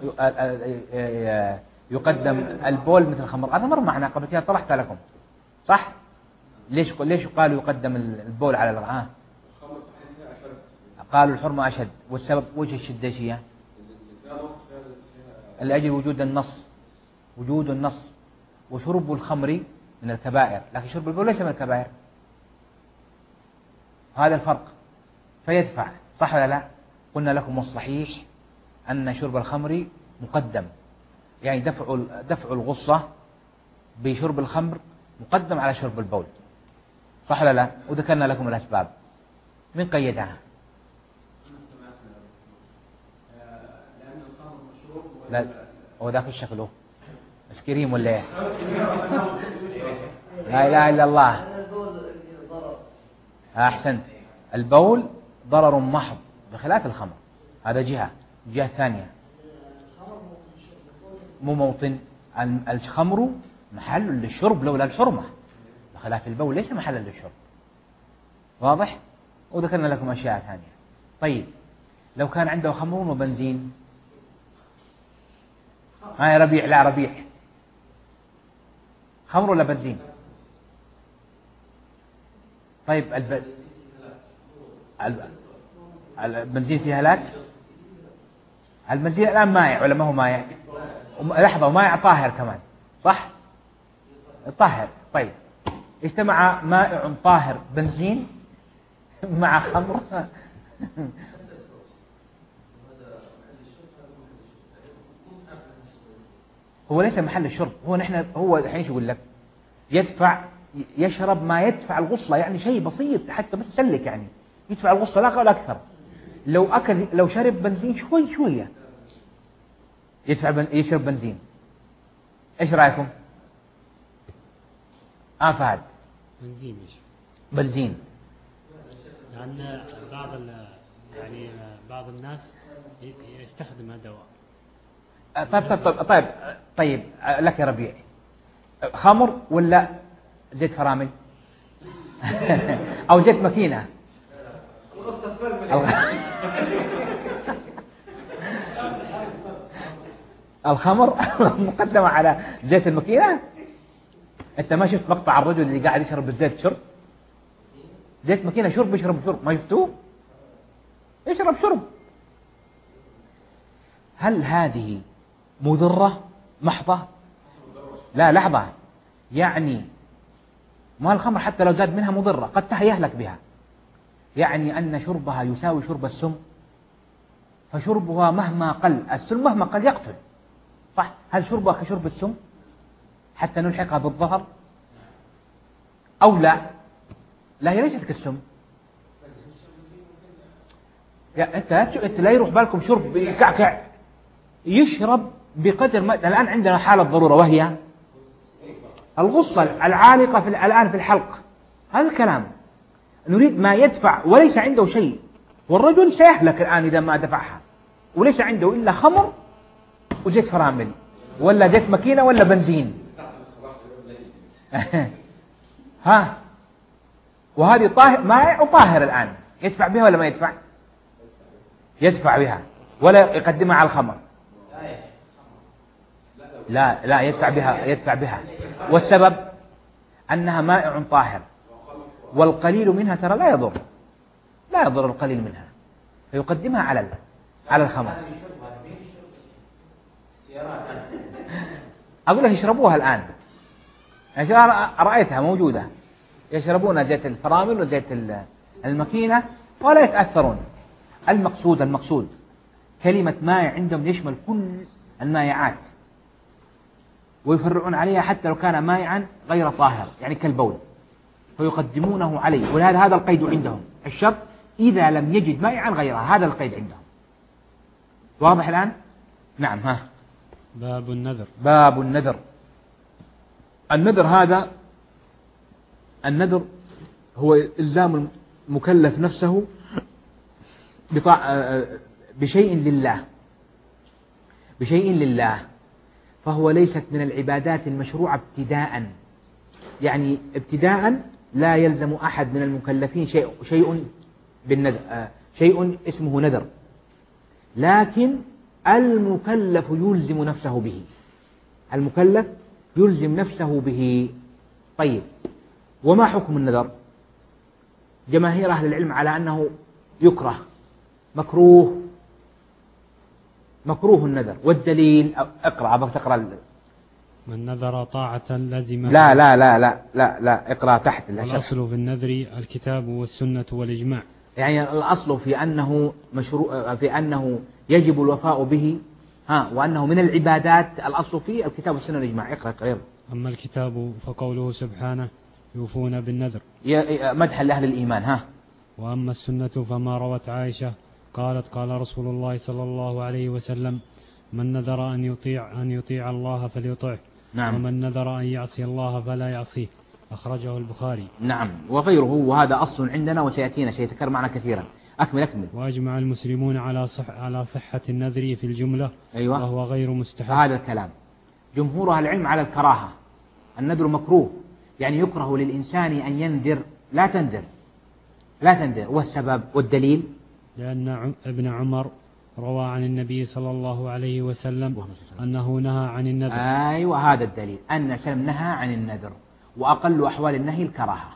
يقدم البول مثل الخمر؟ هذا مر معنا قبل كده طرحت لكم صح؟ ليش ليش قالوا يقدم البول على الغاء؟ قالوا الحرمة أشد، والسبب وجه الشدة هي لأجل وجود النص وجود النص وشرب الخمر من الكبائر، لكن شرب البول ليس من الكبائر. هذا الفرق فيدفع. صح ولا لا؟ قلنا لكم والصحيح أن شرب الخمر مقدم، يعني دفع دفع الغصة بشرب الخمر مقدم على شرب البول، صح ولا لا؟ وذكرنا لكم الأسباب. من قيدها؟ لا هو ذاك الشكل هو اسكريم ولا ايه؟ لا اله الا الله. احسنت. البول ضرر محض بخلاف الخمر، هذا جهة. جهة ثانية مو موطن. الخمر محل للشرب لولا الحرمة، بخلاف البول ليس محلا للشرب. واضح؟ وذكرنا لكم أشياء ثانية. طيب لو كان عنده خمر وبنزين، ها يا ربيع؟ لا ربيع، خمر ولا بنزين؟ طيب الب... البنزين فيه هلاك؟ البنزين الآن مائع ولا ما هو مائع؟ لحظة، ومائع طاهر كمان، صح؟ طاهر. طيب اجتمع مائع طاهر بنزين مع خمر هو ليس محل الشرب. هو نحن هو الحين ايش يقول لك؟ يدفع يشرب ما يدفع الغصة، يعني شيء بسيط حتى بس يسلك، يعني يدفع الغصة لا أقل أكثر. لو أكل لو شرب بنزين شوي شوية يدفع بن... يشرب بنزين. ايش رأيكم؟ آه فهد. بنزين ايش؟ بنزين. لأن بعض يعني بعض الناس يستخدم الدواء. طيب طيب طيب طيب, طيب لك يا ربيع، خمر ولا زيت فرامل أو زيت ماكينة؟ الخمر مقدمة على زيت الماكينة. أنت ما شفت مقطع الرجل اللي قاعد يشرب بالزيت شرب؟ زيت ماكينة شرب، يشرب شرب، ما شفتوه؟ يشرب شرب. هل هذه مضرة محضة؟ لا لحظة، يعني ما الخمر حتى لو زاد منها مضرة، قد يهلك بها. يعني أن شربها يساوي شرب السم، فشربها مهما قل السم مهما قل يقتل، صح؟ هل شربها كشرب السم حتى نلحقها بالظهر أو لا؟ لا هي ليست كالسم. يا أنت أنت لا يروح بالكم شرب يكعكع، يشرب بقدر ما. الآن عندنا حالة ضرورة وهي الغصة العالقة في الآن في الحلق. هذا الكلام نريد ما يدفع وليس عنده شيء، والرجل سيهلك الآن إذا ما دفعها، وليس عنده إلا خمر وزيت فرامل ولا زيت ماكينة ولا بنزين ها، وهذه طاهر مائع وطاهر الآن، يدفع بها ولا ما يدفع؟ يدفع بها ولا يقدمها على الخمر؟ لا لا يدفع بها، يدفع بها. والسبب أنها مائع طاهر، والقليل منها ترى لا يضر، لا يضر القليل منها، فيقدمها على على الخمر. أقول لك يشربوها الآن، رأيتها موجودة، يشربون زيت الفرامل وزيت الماكينة ولا يتأثرون. المقصود المقصود كلمة مائع عندهم يشمل كل المائعات، ويفرعون عليها حتى لو كان مائعا غير طاهر، يعني كالبول، فيقدمونه عليه. ولهذا هذا القيد عندهم، الشرط إذا لم يجد مائعا غيرها، هذا القيد عندهم. واضح الآن؟ نعم. ها باب النذر. باب النذر. النذر هذا النذر هو إلزام المكلف نفسه بشيء لله، بشيء لله، فهو ليست من العبادات المشروعة ابتداء، يعني ابتداء لا يلزم أحد من المكلفين شيء شيء بالنذر، شيء اسمه نذر، لكن المكلف يلزم نفسه به، المكلف يلزم نفسه به. طيب وما حكم النذر؟ جماهير أهل العلم على أنه يكره، مكروه، مكروه النذر. والدليل اقرأ، أبغى تقرأ. من نذر طاعة لزم. لا لا لا لا لا لا اقرأ تحت. الأصل في النذر الكتاب والسنة والإجماع. يعني الأصل في أنه مشروع، في أنه يجب الوفاء به ها وأنه من العبادات الأصل فيه الكتاب والسنة والإجماع. اقرأ قريب. أما الكتاب فقوله سبحانه يوفون بالنذر مدحا لأهل الإيمان. ها وأما السنة فما روت عائشة قالت قال رسول الله صلى الله عليه وسلم من نذر أن يطيع أن يطيع الله فليطعه نعم. ومن نذر أن يعصي الله فلا يعصيه أخرجه البخاري. نعم وغيره وهذا أصل عندنا وسيأتينا سيتكرر معنا كثيرا. أكمل أكمل. وأجمع المسلمون على صح على صحة النذر في الجملة. أيوة. وهو غير مستحب. هذا الكلام جمهور أهل العلم على الكراهة. النذر مكروه يعني يكره للإنسان أن ينذر. لا تنذر لا تنذر. والسبب والدليل لأن ابن عمر روى عن النبي صلى الله عليه وسلم أنه نهى عن النذر. أيوة هذا الدليل أن سلم نهى عن النذر وأقل أحوال النهي الكراهة.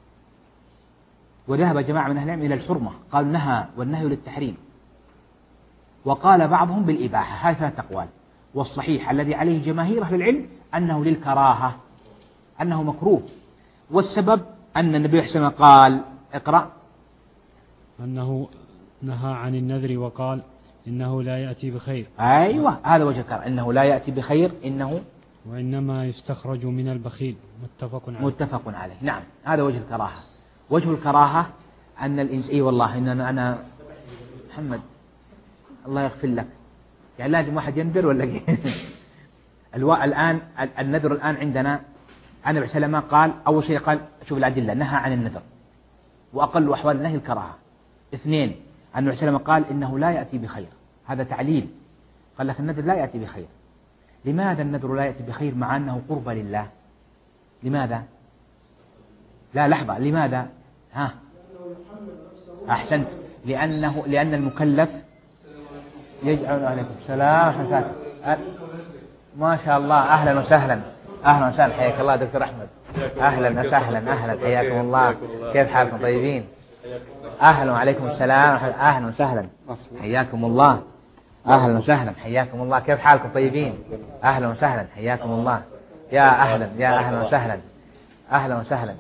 وذهب جماعة من أهل العلم إلى الحرمة قال نهى والنهي للتحريم. وقال بعضهم بالإباحة. هذه ثلاث أقوال والصحيح الذي عليه جماهير أهل العلم أنه للكراهة أنه مكروه. والسبب أن النبي صلى الله عليه وسلم قال اقرأ أنه نهى عن النذر وقال إنه لا يأتي بخير. أيوة هذا وجه الكراهة إنه لا يأتي بخير إنه وإنما يستخرج من البخيل. متفق عليه. متفق عليه. نعم هذا وجه الكراهة. وجه الكراهة أن الإنسان إيه والله إن أنا, أنا محمد الله يغفر لك يعني لازم واحد ينذر ولا الوا... الآن النذر الآن عندنا النبي صلى الله عليه وسلم قال أول شيء قال شوف الأدلة نهى عن النذر وأقل أحوال النهي الكراهة. اثنين النبي صلى الله عليه وسلم قال إنه لا يأتي بخير. هذا تعليل. قال لك النذر لا يأتي بخير. لماذا النذر لا يأتي بخير مع أنه قرب لله؟ لماذا؟ لا لحظة لماذا؟ ها أحسنت. لأنه لأن المكلف يجعل عليكم السلام ما شاء الله أهلا وسهلا أهلا وسهلا حياك الله دكتور أحمد أهلا وسهلا أهلا حياكم الله كيف حالكم طيبين أهلا وعليكم السلام أهلا وسهلا حياكم الله أهلا وسهلا حياكم الله كيف حالكم طيبين أهلا وسهلا حياكم الله يا أهلا يا أهلا وسهلا أهلا وسهلا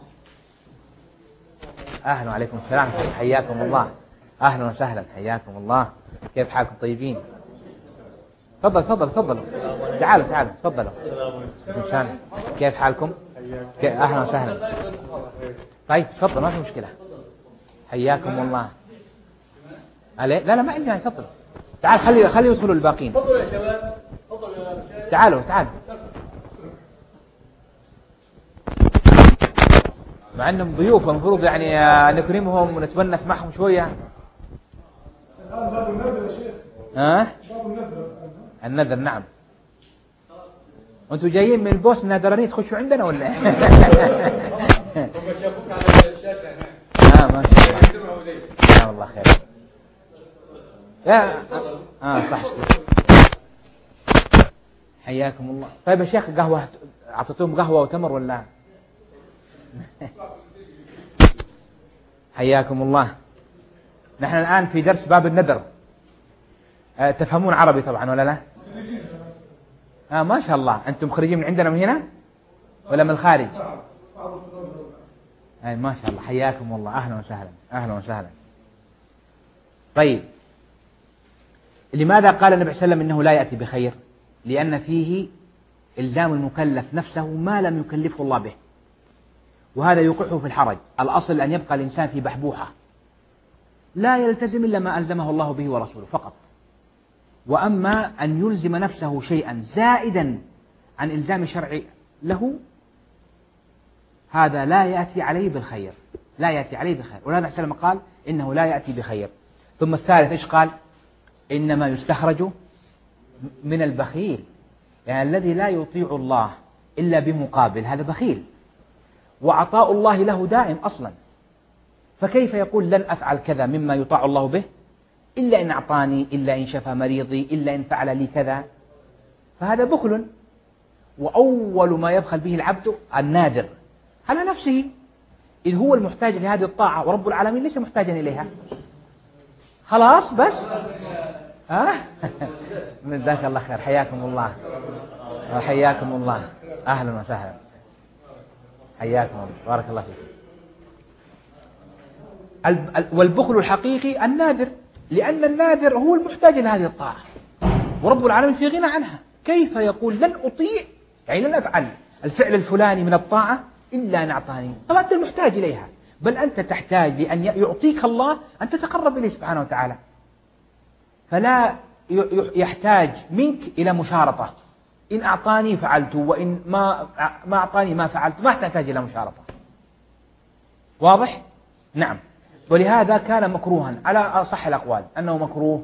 أهلا وعليكم السلام حياكم الله أهلا وسهلا حياكم الله كيف حالكم طيبين تفضل تفضل تفضلوا تعالوا تعالوا تفضلوا كيف حالكم أهلا وسهلا طيب تفضل ما في مشكلة حياكم الله لا لا ما عندي تفضل تعال خلي خلي يدخلوا الباقين تفضلوا يا شباب تفضلوا تعالوا تعالوا مع انهم ضيوف المفروض يعني نكرمهم ونتونس معهم شويه. ها النذر نعم. وانتم جايين من البوس نادراني تخشوا عندنا ولا ايه؟ هم شافوك على الشاشه هناك. اه ما شاء الله. لا والله خير. يا اه صح حياكم الله. طيب يا شيخ قهوه اعطيتهم قهوه وتمر ولا؟ حياكم الله. نحن الآن في درس باب النذر. أه تفهمون عربي طبعا ولا لا؟ آه ما شاء الله. أنتم خريجين من عندنا من هنا ولا من الخارج؟ آه ما شاء الله حياكم الله أهلا وسهلا أهلا وسهلا. طيب لماذا قال النبي صلى الله عليه وسلم إنه لا يأتي بخير؟ لأن فيه إلزام المكلف نفسه ما لم يكلفه الله به وهذا يوقعه في الحرج. الأصل أن يبقى الإنسان في بحبوحة لا يلتزم إلا ما ألزمه الله به ورسوله فقط. وأما أن يلزم نفسه شيئا زائدا عن إلزام شرعي له هذا لا يأتي عليه بالخير لا يأتي عليه بخير. ولهذا سلم قال إنه لا يأتي بخير. ثم الثالث إيش قال؟ إنما يستخرج من البخيل يعني الذي لا يطيع الله إلا بمقابل هذا بخيل وعطاء الله له دائم أصلا. فكيف يقول لن أفعل كذا مما يطاع الله به إلا إن أعطاني إلا إن شفى مريضي إلا إن فعل لي كذا. فهذا بخل. وأول ما يبخل به العبد النادر على نفسه إذ هو المحتاج لهذه الطاعة ورب العالمين ليس محتاجا إليها. خلاص بس ها من ذاك الله خير حياكم الله حياكم الله أهلا وسهلا حياكم الله بارك الله فيك. والبخل الحقيقي النادر لأن النادر هو المحتاج لهذه الطاعة ورب العالمين في غنى عنها. كيف يقول لن أطيع يعني لن أفعل الفعل الفلاني من الطاعة إلا أن أعطاني؟ طبعا أنت المحتاج إليها، بل أنت تحتاج لأن يعطيك الله أن تتقرب إليه سبحانه وتعالى. فلا يحتاج منك إلى مشارطة، إن أعطاني فعلت وإن ما ما أعطاني ما فعلت، ما تحتاج إلى مشارطة. واضح؟ نعم. ولهذا كان مكروها على أصح الأقوال أنه مكروه،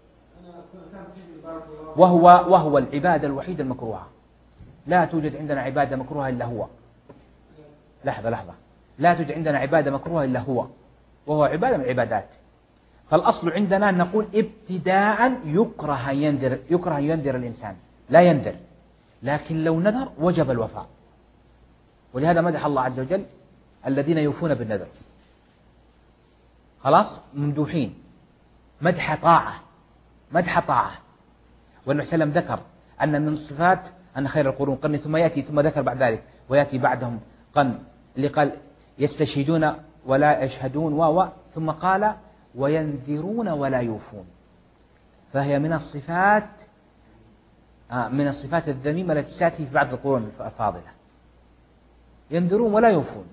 وهو وهو العبادة الوحيدة المكروهة. لا توجد عندنا عبادة مكروهة إلا هو. لحظة لحظة لا توجد عندنا عبادة مكروهة إلا هو، وهو عبادة من العبادات. فالأصل عندنا أن نقول ابتداء يكره ينذر يكره ينذر الإنسان، لا ينذر، لكن لو نذر وجب الوفاء. ولهذا مدح الله عز وجل الذين يوفون بالنذر. خلاص ممدوحين، مدح طاعة، مدح طاعة. والنبي صلى الله عليه وسلم ذكر أن من صفات أن خير القرون قرني، ثم يأتي ثم ذكر بعد ذلك ويأتي بعدهم قرن، اللي قال يستشهدون ولا يشهدون و ثم قال وينذرون ولا يوفون. فهي من الصفات من الصفات الذميمة التي تأتي في بعض القرون الفاضلة، ينذرون ولا يوفون.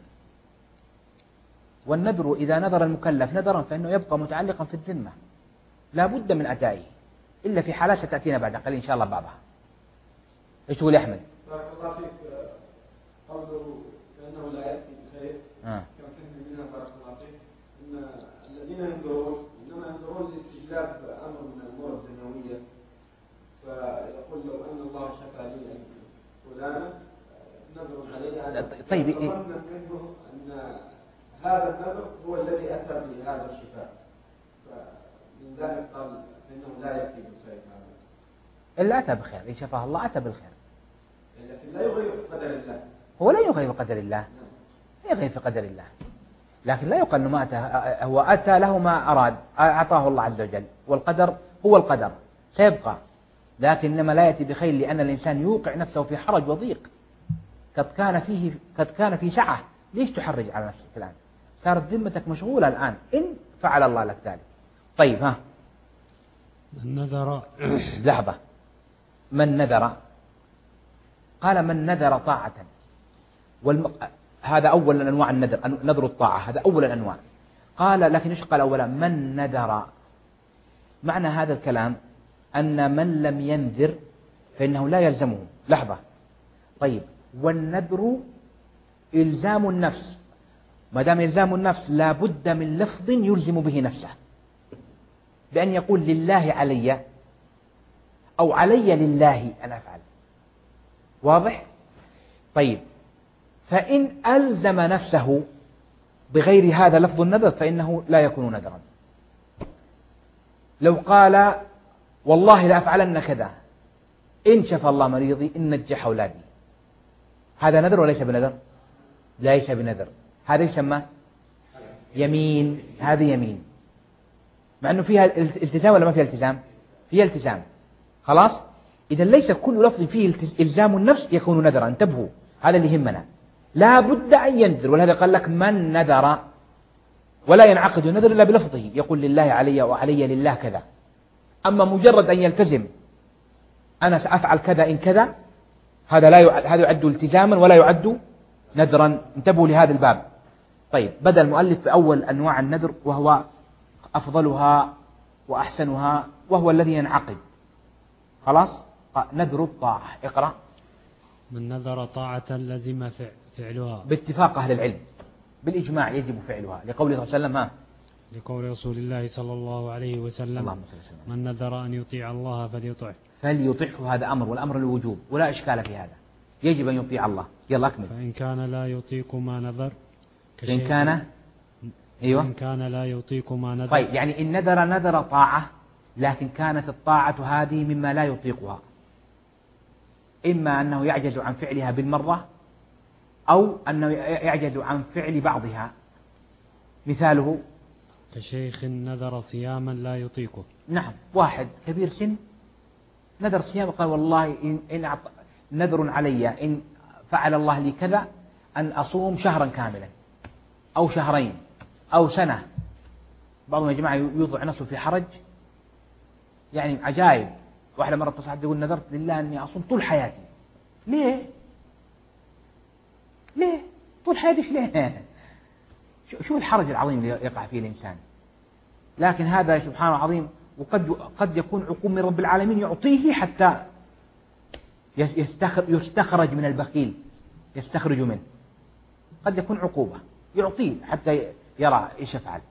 والنذر إذا نذر المكلف نذرا فإنه يبقى متعلقا في الذمة، لا بد من أدائه إلا في حالات ستأتينا بعد قليل إن شاء الله بعضها. إيش تقول يا أحمد؟ بارك الله فيك. قوله بأنه لا يأتي بخير آه. كما فهمنا منها بارك الله فيك أن الذين ينذرون إنما ينذرون لاستجلاب أمر من الأمور الدنيوية، فيقول لو أن الله شفى لي فلانا نذر عليه. طيب ظن منه أن هذا النذر هو الذي أتى بهذا الشفاء، فمن ذلك قال إنه لا يأتي بالخير. إلا أتى بخير، إن شفاه الله أتى بالخير، لكن لا يغير قدر الله. هو لا يغير قدر الله، لا يغير في قدر الله، لكن لا يقال أنه ما أتى، هو أتى له ما أراد، أعطاه الله عز وجل، والقدر هو القدر سيبقى، لكن إنما لا يأتي بخير لأن الإنسان يوقع نفسه في حرج وضيق. قد كان فيه قد كان في سعة، ليش تحرج على نفسك الآن؟ صارت ذمتك مشغولة الآن إن فعل الله لك ذلك. طيب ها من نذر لحظة من نذر، قال من نذر طاعة، والم... هذا أول أنواع النذر، نذر الطاعة هذا أول الأنواع. قال لكن إيش قال أولا؟ من نذر، معنى هذا الكلام أن من لم ينذر فإنه لا يلزمه. لحظة، طيب والنذر إلزام النفس، ما دام إلزام النفس لا بد من لفظ يلزم به نفسه، بأن يقول لله علي أو علي لله أن أفعل. واضح؟ طيب فإن ألزم نفسه بغير هذا لفظ النذر فإنه لا يكون نذرا. لو قال والله لا أفعلن كذا إن شفى الله مريضي إن نجح أولادي، هذا نذر وليس بنذر؟ ليس بنذر، هذا يسمى يمين، هذه يمين، مع أنه فيها التزام ولا ما فيها التزام؟ فيها التزام. خلاص؟ إذا ليس كل لفظ فيه إلزام النفس يكون نذرا، انتبهوا هذا اللي يهمنا، لا بد أن ينذر. ولهذا قال لك من نذر، ولا ينعقد النذر إلا بلفظه، يقول لله علي وعلي لله كذا. أما مجرد أن يلتزم أنا سأفعل كذا إن كذا، هذا لا يعد، هذا يعد التزاما ولا يعد نذرا. انتبهوا لهذا الباب. طيب بدأ المؤلف بأول أنواع النذر وهو أفضلها وأحسنها، وهو الذي ينعقد. خلاص؟ نذر الطاعة. اقرأ. من نذر طاعة لزم فعلها باتفاق أهل العلم بالإجماع يجب فعلها، لقوله صلى الله عليه وسلم ها لقول رسول الله صلى الله عليه وسلم من نذر أن يطيع الله فليطعه فليطعه، هذا أمر، والأمر الوجوب ولا إشكال في هذا، يجب أن يطيع الله. يلا أكمل. فإن كان لا يطيق ما نذر، إن كان أيوة إن كان لا يطيق ما نذر. طيب يعني إن نذر نذر طاعة، لكن كانت الطاعة هذه مما لا يطيقها، إما أنه يعجز عن فعلها بالمرة أو أنه يعجز عن فعل بعضها. مثاله كشيخ نذر صياما لا يطيقه. نعم، واحد كبير سن نذر صيام، قال والله إن, إن أعط... نذر علي إن فعل الله لي كذا أن أصوم شهرا كاملا أو شهرين أو سنة. بعضهم يا جماعة يوضع نفسه في حرج يعني عجائب، واحدة مرة تصحى تقول نذرت لله أني أصوم طول حياتي. ليه؟ ليه؟ طول حياتك ليه؟ شو الحرج العظيم اللي يقع فيه الإنسان؟ لكن هذا سبحانه عظيم، وقد قد يكون عقوب من رب العالمين يعطيه حتى يستخرج من البخيل، يستخرج منه. قد يكون عقوبة يعطيه حتى يرى إيش يفعل.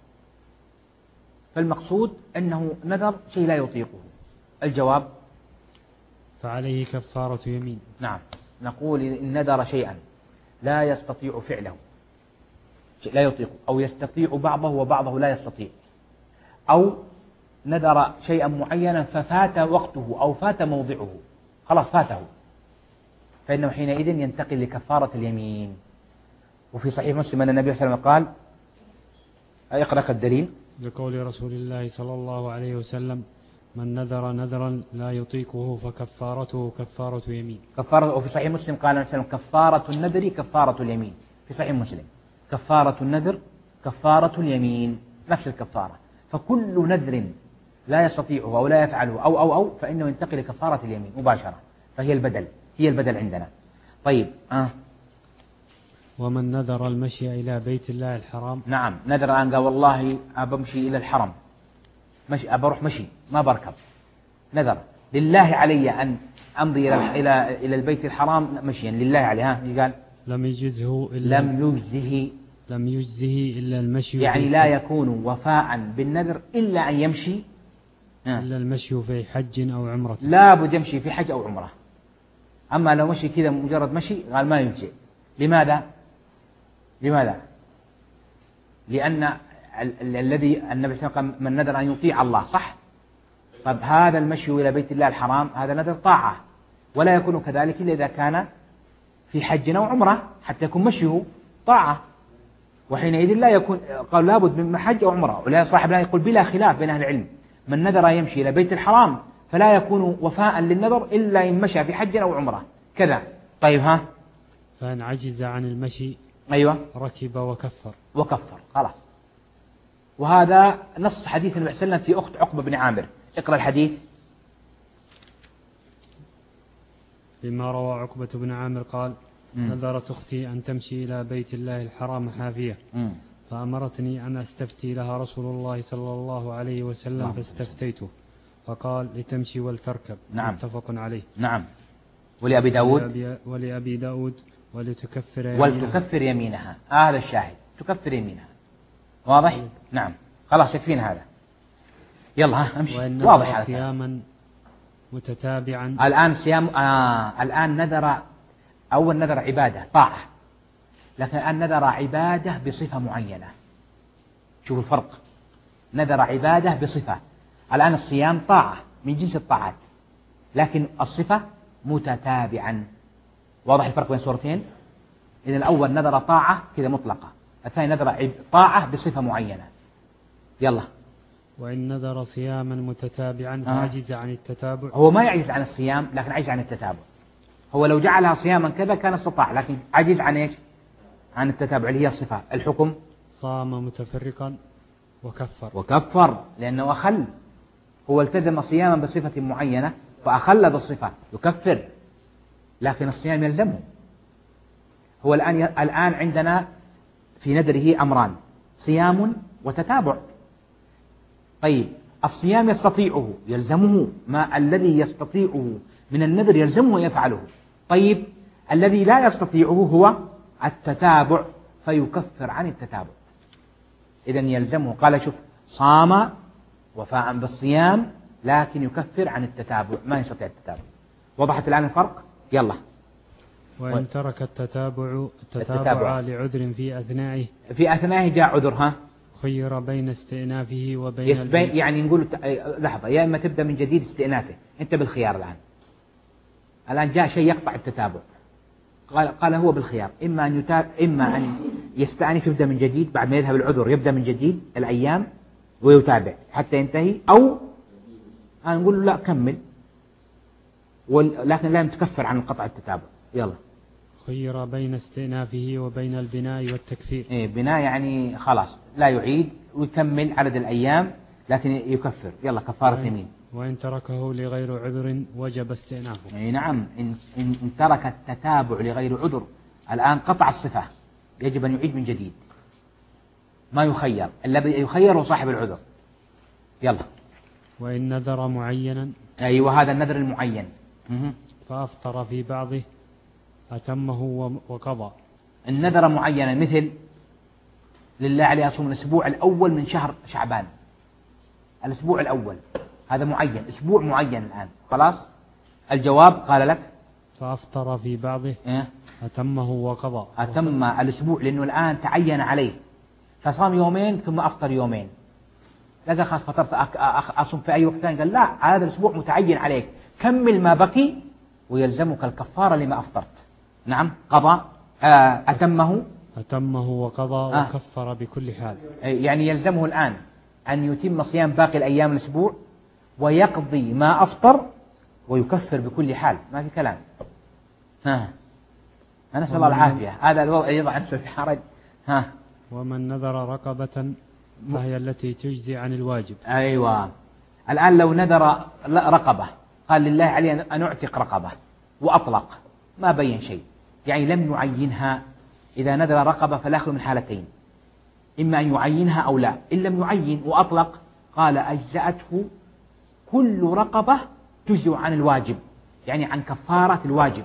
فالمقصود أنه نذر شيء لا يطيقه. الجواب فعليه كفارة يمين. نعم، نقول إن نذر شيئا لا يستطيع فعله، لا يطيق، أو يستطيع بعضه وبعضه لا يستطيع، أو نذر شيئا معينا ففات وقته أو فات موضعه، خلاص فاته، فإنه حينئذ ينتقل لكفارة اليمين. وفي صحيح مسلم أن النبي صلى الله عليه وسلم قال، اقرأ الدليل. بقول رسول الله صلى الله عليه وسلم: من نذر نذرا لا يطيقه فكفارته كفارة يمين. كفارة. وفي صحيح مسلم قال النبي صلى الله عليه وسلم: كفارة النذر كفارة اليمين. في صحيح مسلم كفارة النذر كفارة اليمين، نفس الكفارة. فكل نذر لا يستطيعه أو لا يفعله أو أو أو فإنه ينتقل لكفارة اليمين مباشرة، فهي البدل، هي البدل عندنا. طيب آه. ومن نذر المشي إلى بيت الله الحرام. نعم، نذر الآن قال والله أبمشي إلى الحرم، مشي أبروح مشي ما بركب، نذر لله علي أن أمضي إلى إلى إلى البيت الحرام مشيا لله عليه. ها قال لم يجزه إلا لم يجزه لم يجزه إلا المشي، يعني لا يكون وفاء بالنذر إلا أن يمشي إلا المشي في حج أو عمرة. لا بد يمشي في حج أو عمرة. أما لو مشي كذا مجرد مشي قال ما يجزي. لماذا؟ لماذا؟ لأن الذي النبي صلى الله عليه وسلم من نذر أن يطيع الله، صح؟ طب هذا المشي إلى بيت الله الحرام هذا نذر طاعة، ولا يكون كذلك إلا إذا كان في حج أو عمرة حتى يكون مشيه طاعة، وحينئذ لا يكون قال لابد من حج أو عمرة. ولا صاحبنا يقول بلا خلاف بين أهل العلم من نذر يمشي إلى بيت الحرام فلا يكون وفاء للنذر إلا إن مشى في حج أو عمرة كذا. طيب ها، فإن عجز عن المشي أيوة ركب وكفر. وكفر خلاص. وهذا نص حديث النبي صلى الله عليه وسلم في أخت عقبة بن عامر. اقرأ الحديث. بما روى عقبة بن عامر قال: نذرت أختي أن تمشي إلى بيت الله الحرام حافية، مم. فأمرتني أن أستفتي لها رسول الله صلى الله عليه وسلم، نعم. فاستفتيته فقال: لتمشي ولتركب. نعم. متفق عليه. نعم. ولأبي داود ولأبي, ولأبي داود ولتكفر يمينها ولتكفر يمينها. هذا آه الشاهد، تكفر يمينها. واضح؟ مم. نعم. خلاص يكفينا هذا. يلا ها امشي. واضح هذا. صياما متتابعا. الآن صيام آه الآن نذر، أول نذر عبادة طاعة، لكن الآن نذر عبادة بصفة معينة. شوف الفرق، نذر عبادة بصفة. الآن الصيام طاعة من جنس الطاعات، لكن الصفة متتابعا. واضح الفرق بين صورتين؟ إذن الأول نذر طاعة كذا مطلقة، الثاني نذر طاعة بصفة معينة. يلا. وإن نذر صياما متتابعا فعجز عن التتابع. هو ما يعجز عن الصيام لكن عجز عن التتابع. هو لو جعلها صياما كذا كان استطاع، لكن عجز عن ايش؟ عن التتابع اللي هي الصفة. الحكم صام متفرقا وكفر. وكفر لأنه أخل، هو التزم صياما بصفة معينة فأخل بالصفة يكفر، لكن الصيام يلزمه. هو الآن الآن عندنا في نذره أمران: صيام وتتابع. طيب الصيام يستطيعه يلزمه، ما الذي يستطيعه من النذر يلزمه يفعله. طيب الذي لا يستطيعه هو التتابع فيكفر عن التتابع. إذن يلزمه، قال شوف صام وفاء بالصيام لكن يكفر عن التتابع، ما يستطيع التتابع. وضحت الآن الفرق؟ يلا. وإن ترك التتابع التتابع لعذر في أثنائه في أثنائه جاء عذر ها خير بين استئنافه وبين يسبين، يعني نقول لحظة، يا إما تبدأ من جديد استئنافه، أنت بالخيار الآن. الآن جاء شيء يقطع التتابع، قال قال هو بالخيار، إما أن يتاب إما أن يستأنف يبدأ من جديد بعد ما يذهب العذر، يبدأ من جديد الأيام ويتابع حتى ينتهي، أو أنا نقول لا كمل ولكن لا تكفر عن قطع التتابع. يلا. خير بين استئنافه وبين البناء والتكفير. إيه بناء يعني خلاص لا يعيد ويكمل عدد الأيام لكن يكفر. يلا كفارة يمين. وإن تركه لغير عذر وجب استئنافه. أي نعم، إن, إن, إن ترك التتابع لغير عذر الآن قطع الصفة، يجب أن يعيد من جديد، ما يخير، الذي يخير هو صاحب العذر. يلا. وإن نذر معينا، أيوة هذا النذر المعين، فأفطر في بعضه أتمه وقضى. النذر معينا مثل لله عليه أصوم الأسبوع الأول من شهر شعبان، الأسبوع الأول هذا معين، أسبوع معين الآن، خلاص. الجواب قال لك فأفطر في بعضه إيه؟ أتمه وقضى. أتم الأسبوع لأنه الآن تعين عليه، فصام يومين ثم أفطر يومين، لقى خلاص فطرت أصوم في أي وقت ثاني، قال لا هذا الأسبوع متعين عليك، كمل ما بقي ويلزمك الكفارة لما أفطرت. نعم قضى. آه أتمه أتمه وقضى آه. وكفر بكل حال، يعني يلزمه الآن أن يتم صيام باقي الأيام الأسبوع ويقضي ما أفطر ويكفر بكل حال، ما في كلام. ها أنا نسأل الله العافية، هذا الوضع يضع نفسه في حرج. ها ومن نذر رقبة فهي التي تجزي عن الواجب. أيوة. الآن لو نذر رقبة، قال لله علي أن أعتق رقبة وأطلق، ما بين شيء، يعني لم يعينها. إذا نذر رقبة فلا يخلو من حالتين، إما أن يعينها أو لا. إن لم يعين وأطلق قال أجزأته كل رقبة تجزئ عن الواجب، يعني عن كفارة الواجب،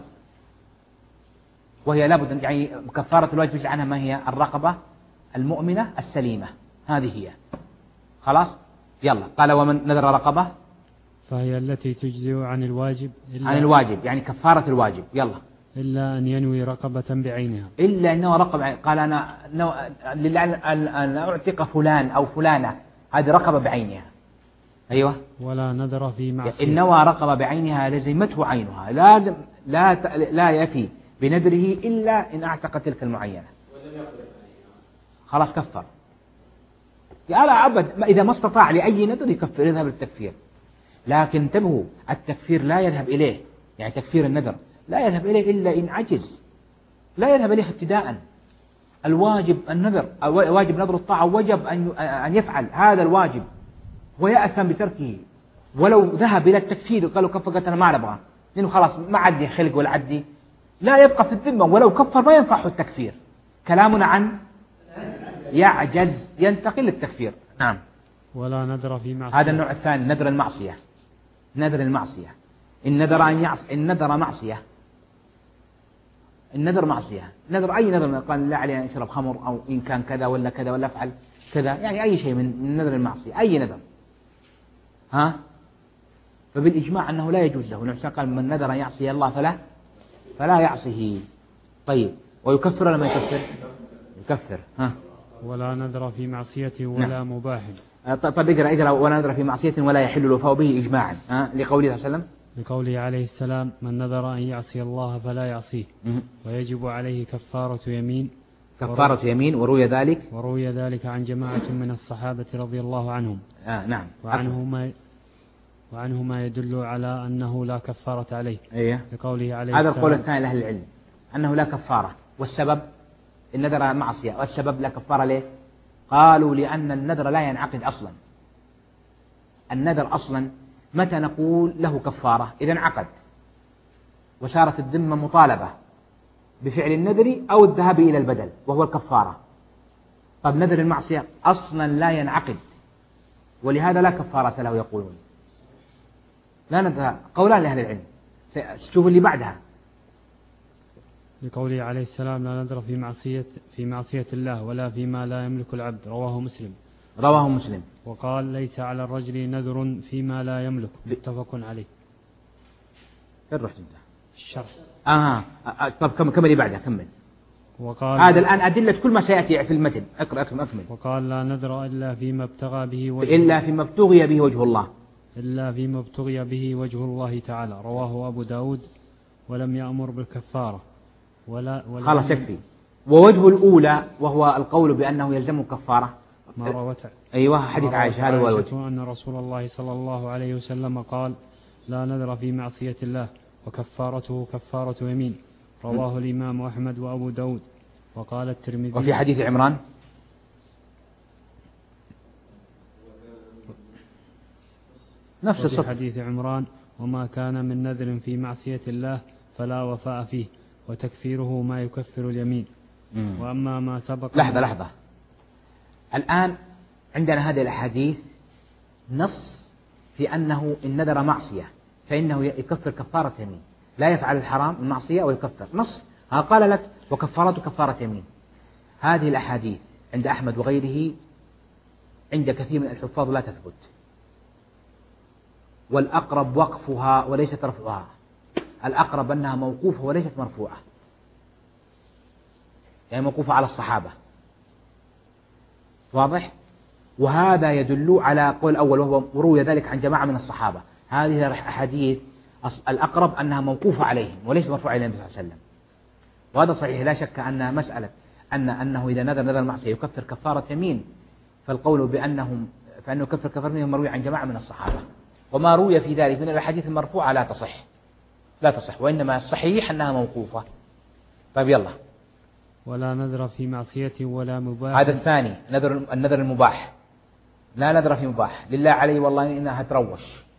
وهي لابد يعني كفارة الواجب تجزئ عنها ما هي؟ الرقبة المؤمنة السليمة، هذه هي. خلاص يلا. قال ومن نذر رقبة فهي التي تجزئ عن الواجب إلا عن الواجب، يعني كفارة الواجب. يلا. إلا أن ينوي رقبة بعينها، إلا أنه رقبة، قال أنا نو... لله أن أعتق فلان أو فلانة، هذه رقبة بعينها. أيوة. ولا نذر في معصية. إن نوى رقبة بعينها لزمته عينها، لازم لا ت... لا يفي بنذره إلا إن أعتق تلك المعينة، خلاص كفر. يا لا أبد، إذا ما استطاع لأي نذر يكفر، يذهب للتكفير. لكن انتبهوا، التكفير لا يذهب إليه، يعني تكفير النذر لا يذهب إليه إلا إن عجز، لا يذهب إليه ابتداء. الواجب النذر، واجب نذر الطاعة، وجب أن أن يفعل هذا الواجب ويأثم بتركه. ولو ذهب إلى التكفير وقالوا كفر، قالت أنا ما أبغى لأنه خلاص ما عندي خلق ولا عندي، لا يبقى في الذمة، ولو كفر ما ينفعه التكفير. كلامنا عن يعجز ينتقل للتكفير. نعم. ولا نذر في معصية. هذا النوع الثاني، نذر المعصية. نذر المعصية، إن نذر أن يعص، إن نذر معصية، النذر معصية، نذر أي نذر، قال لا علي أن أشرب خمر، أو إن كان كذا ولا كذا ولا أفعل كذا، يعني أي شيء من نذر المعصية، أي نذر. ها فبالإجماع أنه لا يجوز له. النبي قال من نذر أن يعصي الله فلا فلا يعصيه. طيب ويكفر ولا ما يكفر؟ يكفر. ها ولا نذر في معصية ولا نعم. مباح. طيب اقرأ اقرأ ولا نذر في معصية ولا يحل الوفاء به إجماعا، ها لقوله صلى الله عليه وسلم، لقوله عليه السلام من نذر أن يعصي الله فلا يعصيه ويجب عليه كفارة يمين. كفارة يمين. وروي ذلك وروي ذلك عن جماعة من الصحابة رضي الله عنهم. آه نعم. وعنه ما وعنه ما يدل على أنه لا كفارة عليه. أيه. لقوله عليه هذا السلام، القول الثاني لأهل العلم أنه لا كفارة، والسبب النذر معصية، والسبب لا كفارة ليه؟ قالوا لأن النذر لا ينعقد أصلا. النذر أصلا متى نقول له كفارة؟ إذا انعقد وصارت الذمة مطالبة بفعل النذر أو الذهاب إلى البدل وهو الكفارة. طب نذر المعصية أصلا لا ينعقد، ولهذا لا كفارة له يقولون. لا نذر، قولان لأهل العلم. شوفوا اللي بعدها، لقوله عليه السلام لا نذر في معصية في معصية الله ولا فيما لا يملك العبد، رواه مسلم. رواه مسلم. وقال ليس على الرجل نذر فيما لا يملك، متفق عليه. فين رحت انت؟ الشرح. آه. آه. طب كم كم اللي بعدها كمل. وقال هذا الآن أدلة كل ما سيأتي في المتن. اقرأ اقرأ أكمل. وقال لا نذر إلا فيما ابتغى به وجه إلا فيما ابتغي به وجه الله. إلا فيما ابتغي به وجه الله تعالى، رواه أبو داود. ولم يأمر بالكفارة ولا, ولا خلاص يكفي. ووجه الأولى وهو القول بأنه يلزم كفارة ما روت أيوة حديث عائشة، هذا هو الوجه. أن رسول الله صلى الله عليه وسلم قال لا نذر في معصية الله وكفارته كفارة يمين، رواه الإمام أحمد وأبو داود. وقال الترمذي. وفي حديث عمران نفس الصفة. حديث عمران وما كان من نذر في معصية الله فلا وفاء فيه وتكفيره ما يكفر اليمين. مم. وأما ما سبق. لحظة لحظة الآن عندنا هذه الأحاديث نص في أنه إن نذر معصية فإنه يكفر كفارة يمين، لا يفعل الحرام المعصية ويكفر، نص. ها قال لك وكفارته كفارة يمين. هذه الأحاديث عند أحمد وغيره عند كثير من الحفاظ لا تثبت، والأقرب وقفها وليست رفعها، الأقرب أنها موقوفة وليست مرفوعة، يعني موقوفة على الصحابة، واضح؟ وهذا يدل على قول الأول وهو روي ذلك عن جماعة من الصحابة. هذه الأحاديث الأقرب أنها موقوفة عليهم وليس مرفوعة إلى النبي صلى الله عليه وسلم، وهذا صحيح. لا شك أن مسألة أن أنه إذا نذر نذر المعصية يكفر كفارة يمين، فالقول بأنهم فأنه يكفر كفارة يمين مروي عن جماعة من الصحابة، وما روي في ذلك من الأحاديث المرفوعة لا تصح لا تصح وإنما الصحيح أنها موقوفة. طيب يلا. ولا نذر في معصية ولا مباح. هذا الثاني نذر النذر المباح، لا نذر في مباح. لله علي والله إنها هتروش،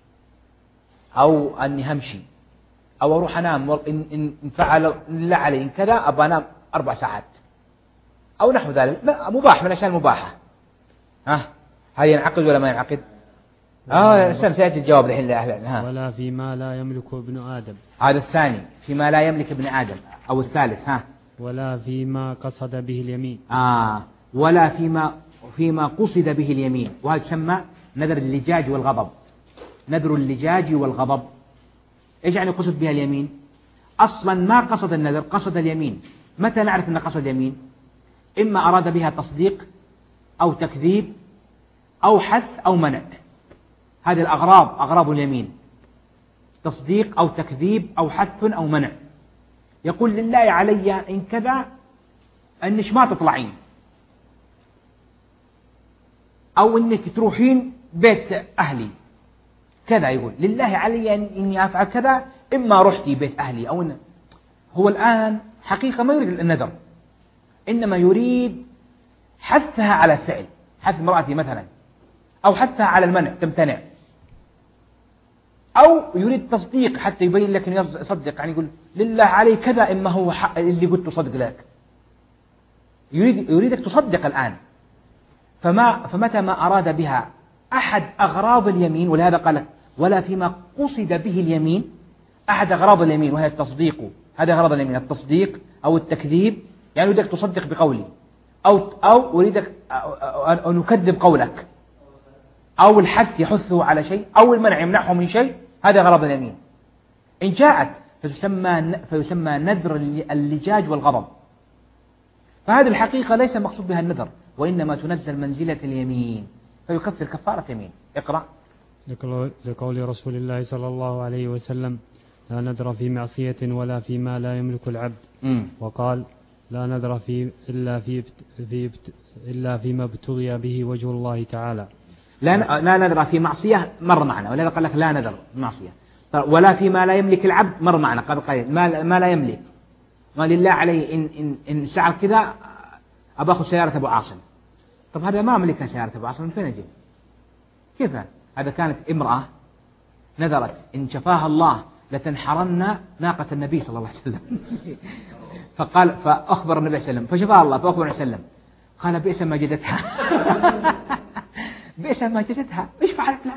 أو أني همشي، أو أروح أنام إن إن فعل لله علي إن كذا أبغى أنام أربع ساعات أو نحو ذلك، مباح من الأشياء المباحة. ها هل ينعقد ولا ما ينعقد؟ آه سيأتي الجواب الحين لأهل. ها ولا فيما لا يملك ابن آدم. هذا الثاني فيما لا يملك ابن آدم. أو الثالث ها ولا فيما قصد به اليمين. آه ولا فيما فيما قصد به اليمين، وهذا يسمى نذر اللجاج والغضب. نذر اللجاج والغضب إيش يعني قصد بها اليمين؟ أصلا ما قصد النذر، قصد اليمين. متى نعرف أن قصد اليمين؟ إما أراد بها تصديق أو تكذيب أو حث أو منع. هذه الأغراض أغراض اليمين، تصديق أو تكذيب أو حث أو منع. يقول لله علي إن كذا أنش ما تطلعين، أو أنك تروحين بيت أهلي كذا. يقول لله علي إني أفعل كذا، إما رحتي بيت أهلي أو إن هو الآن حقيقة ما يريد النذر، إنما يريد حثها على الفعل، حث امرأتي مثلا، أو حثها على المنع تمتنع، أو يريد تصديق حتى يبين لك أنه يصدق، يعني يقول لله علي كذا إما هو حق اللي قلت تصدق لك، يريد يريدك تصدق الآن. فما فمتى ما أراد بها أحد أغراض اليمين، ولهذا قال ولا فيما قصد به اليمين، أحد أغراض اليمين وهي التصديق، هذا أغراض اليمين التصديق أو التكذيب، يعني يريدك تصدق بقولي، أو أو أريدك أن نكذب قولك، أو الحث يحثه على شيء، أو المنع يمنعه من شيء، هذا غرض اليمين. إن جاءت فيسمى فيسمى نذر اللجاج والغضب. فهذه الحقيقة ليس مقصود بها النذر، وإنما تنزل منزلة اليمين فيكفر كفارة يمين. اقرأ. لقول رسول الله صلى الله عليه وسلم لا نذر في معصية ولا فيما لا يملك العبد. م. وقال لا نذر في إلا في في إلا فيما ابتغي به وجه الله تعالى. لا لا نذر في معصية مر معنا، ولهذا قال لك لا نذر معصية. ولا فيما لا يملك العبد مر معنا، قال قال ما ما لا يملك، ما لله عليه إن إن إن سعى كذا أبى أخذ سيارة أبو عاصم. طب هذا ما ملك سيارة أبو عاصم، من فين أجيب؟ كيف هذا؟ كانت امرأة نذرت إن شفاها الله لتنحرن ناقة النبي صلى الله عليه وسلم. فقال فأخبر النبي صلى الله عليه وسلم، فشفاها الله فأخبر النبي صلى الله عليه وسلم، قال بئس ما جدتها. بئس ما جدتها، إيش فعلت لها؟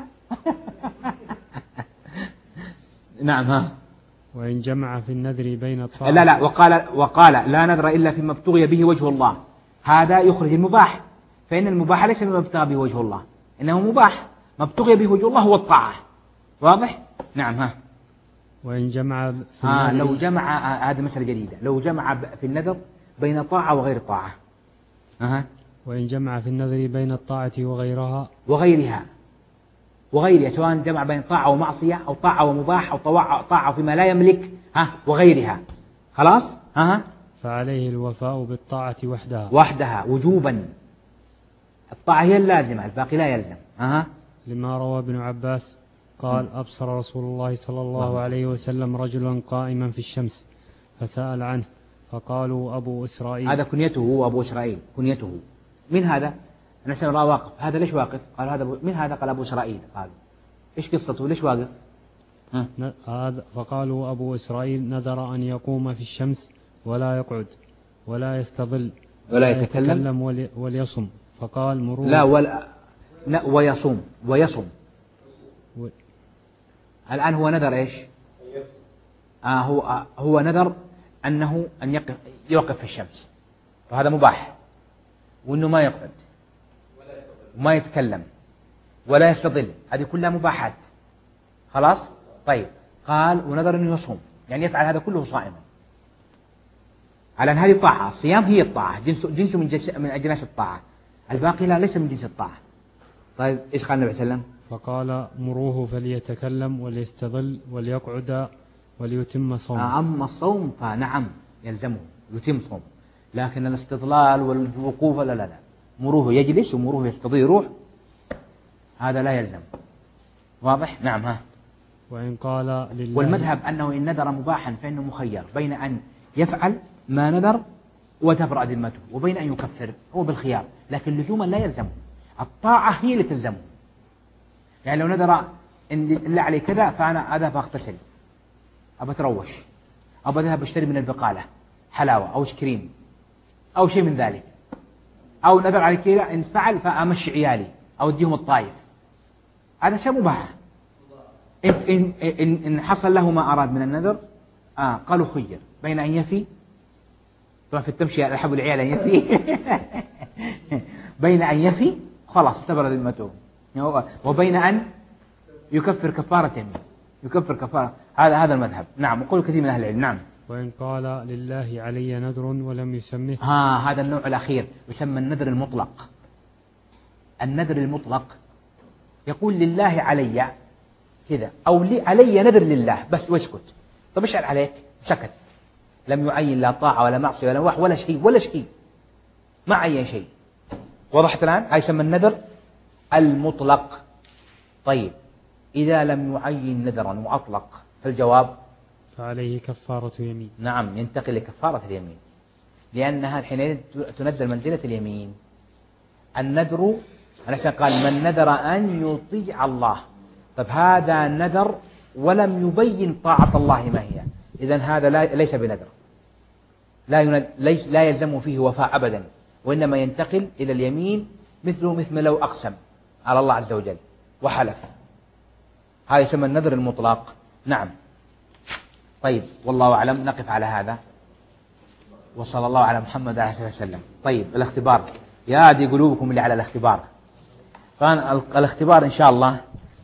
نعم. ها وإن جمع في النذر بين الطاعة. لا لا وقال وقال لا نذر إلا فيما ابتغي به وجه الله. هذا يخرج المباح، فإن المباح ليس مما ابتغى به وجه الله، إنه مباح ما ابتغي به وجه الله هو الطاعة. واضح؟ نعم. ها وإن جمع في آه لو جمع آه هذه مسألة جديدة، لو جمع في النذر بين طاعة وغير طاعة. أه. وإن جمع في النذر بين الطاعة وغيرها وغيرها وغيرها سواء جمع بين طاعة ومعصية أو طاعة ومباح أو طاعة فيما لا يملك ها وغيرها، خلاص. ها فعليه الوفاء بالطاعة وحدها وحدها وجوبا. الطاعة هي اللازمة، الباقي لا يلزم. أه. لما روى ابن عباس قال أبصر رسول الله صلى الله عليه وسلم رجلا قائما في الشمس فسأل عنه فقالوا أبو إسرائيل. هذا كنيته هو أبو إسرائيل، كنيته. من هذا؟ أنا سأل رأى واقف، هذا ليش واقف؟ قال هذا من هذا؟ قال أبو إسرائيل. قال إيش قصته ليش واقف؟ هذا فقالوا أبو إسرائيل نذر أن يقوم في الشمس ولا يقعد ولا يستظل ولا يتكلم ولي وليصم. فقال مروه لا ولا لا ويصوم ويصوم و... الآن هو نذر إيش؟ آه هو آه هو نذر أنه أن يقف يوقف في الشمس، وهذا مباح، وأنه ما يقعد وما يتكلم ولا يستظل، هذه كلها مباحات. خلاص؟ طيب قال ونذر أنه يصوم، يعني يفعل هذا كله صائما، على أن هذه طاعة. الصيام هي الطاعة، جنس جنس من جنس من أجناس الطاعة، الباقي لا ليس من جنس الطاعة. طيب إيش قال النبي صلى الله عليه وسلم؟ فقال مروه فليتكلم وليستظل وليقعد وليتم صومه. أما الصوم فنعم يلزمه يتم صوم، لكن الاستظلال والوقوف لا لا لا، مروه يجلس ومروه يستظل يروح، هذا لا يلزم. واضح؟ نعم. ها وإن قال لله، والمذهب أنه إن نذر مباحا فإنه مخير بين أن يفعل ما نذر وتبرأ ذمته وبين أن يكفر، هو بالخيار، لكن لزوما لا يلزمه، الطاعة هي اللي تلزمه. يعني لو نذر إن الله عليه كذا فأنا أذهب أغتسل، أبى أتروش، أبى أذهب أشتري من البقالة حلاوة أو كريم أو شيء من ذلك، أو نذر على كذا إن فعل فأمشي عيالي أو أديهم الطائف، هذا شيء مباح. إن, إن, إن, إن حصل له ما أراد من النذر آه قالوا خير بين أن يفي، طبعا في التمشي أحب العيال أن يفي بين أن يفي خلاص تبرد ذمته، وبين أن يكفر كفارة يمين، يكفر كفارة. هذا هذا المذهب. نعم. وقول كثير من أهل العلم. نعم. وإن قال لله علي نذر ولم يسمه، ها هذا النوع الأخير يسمى النذر المطلق. النذر المطلق يقول لله علي كذا، أو لي علي نذر لله بس واسكت. طب ايش عليك؟ سكت، لم يعين لا طاعة ولا معصية ولا وح ولا شيء ولا شيء، ما عين شيء. وضحت الآن؟ هذا يسمى النذر المطلق. طيب إذا لم يعين نذرا وأطلق فالجواب فعليه كفارة يمين. نعم، ينتقل لكفارة اليمين، لأنها حينئذ تنزل منزلة اليمين. النذر أنا قال من نذر أن يطيع الله، طب هذا نذر ولم يبين طاعة الله ما هي، إذن هذا لا ليس بنذر، لا ليس لا يلزم فيه وفاء أبدا، وإنما ينتقل إلى اليمين مثله مثل لو أقسم على الله عز وجل وحلف. هذا يسمى النذر المطلق. نعم. طيب والله أعلم، نقف على هذا، وصلى الله على محمد عليه الصلاة والسلام. طيب الاختبار، يا دي قلوبكم اللي على الاختبار. فالاختبار إن شاء الله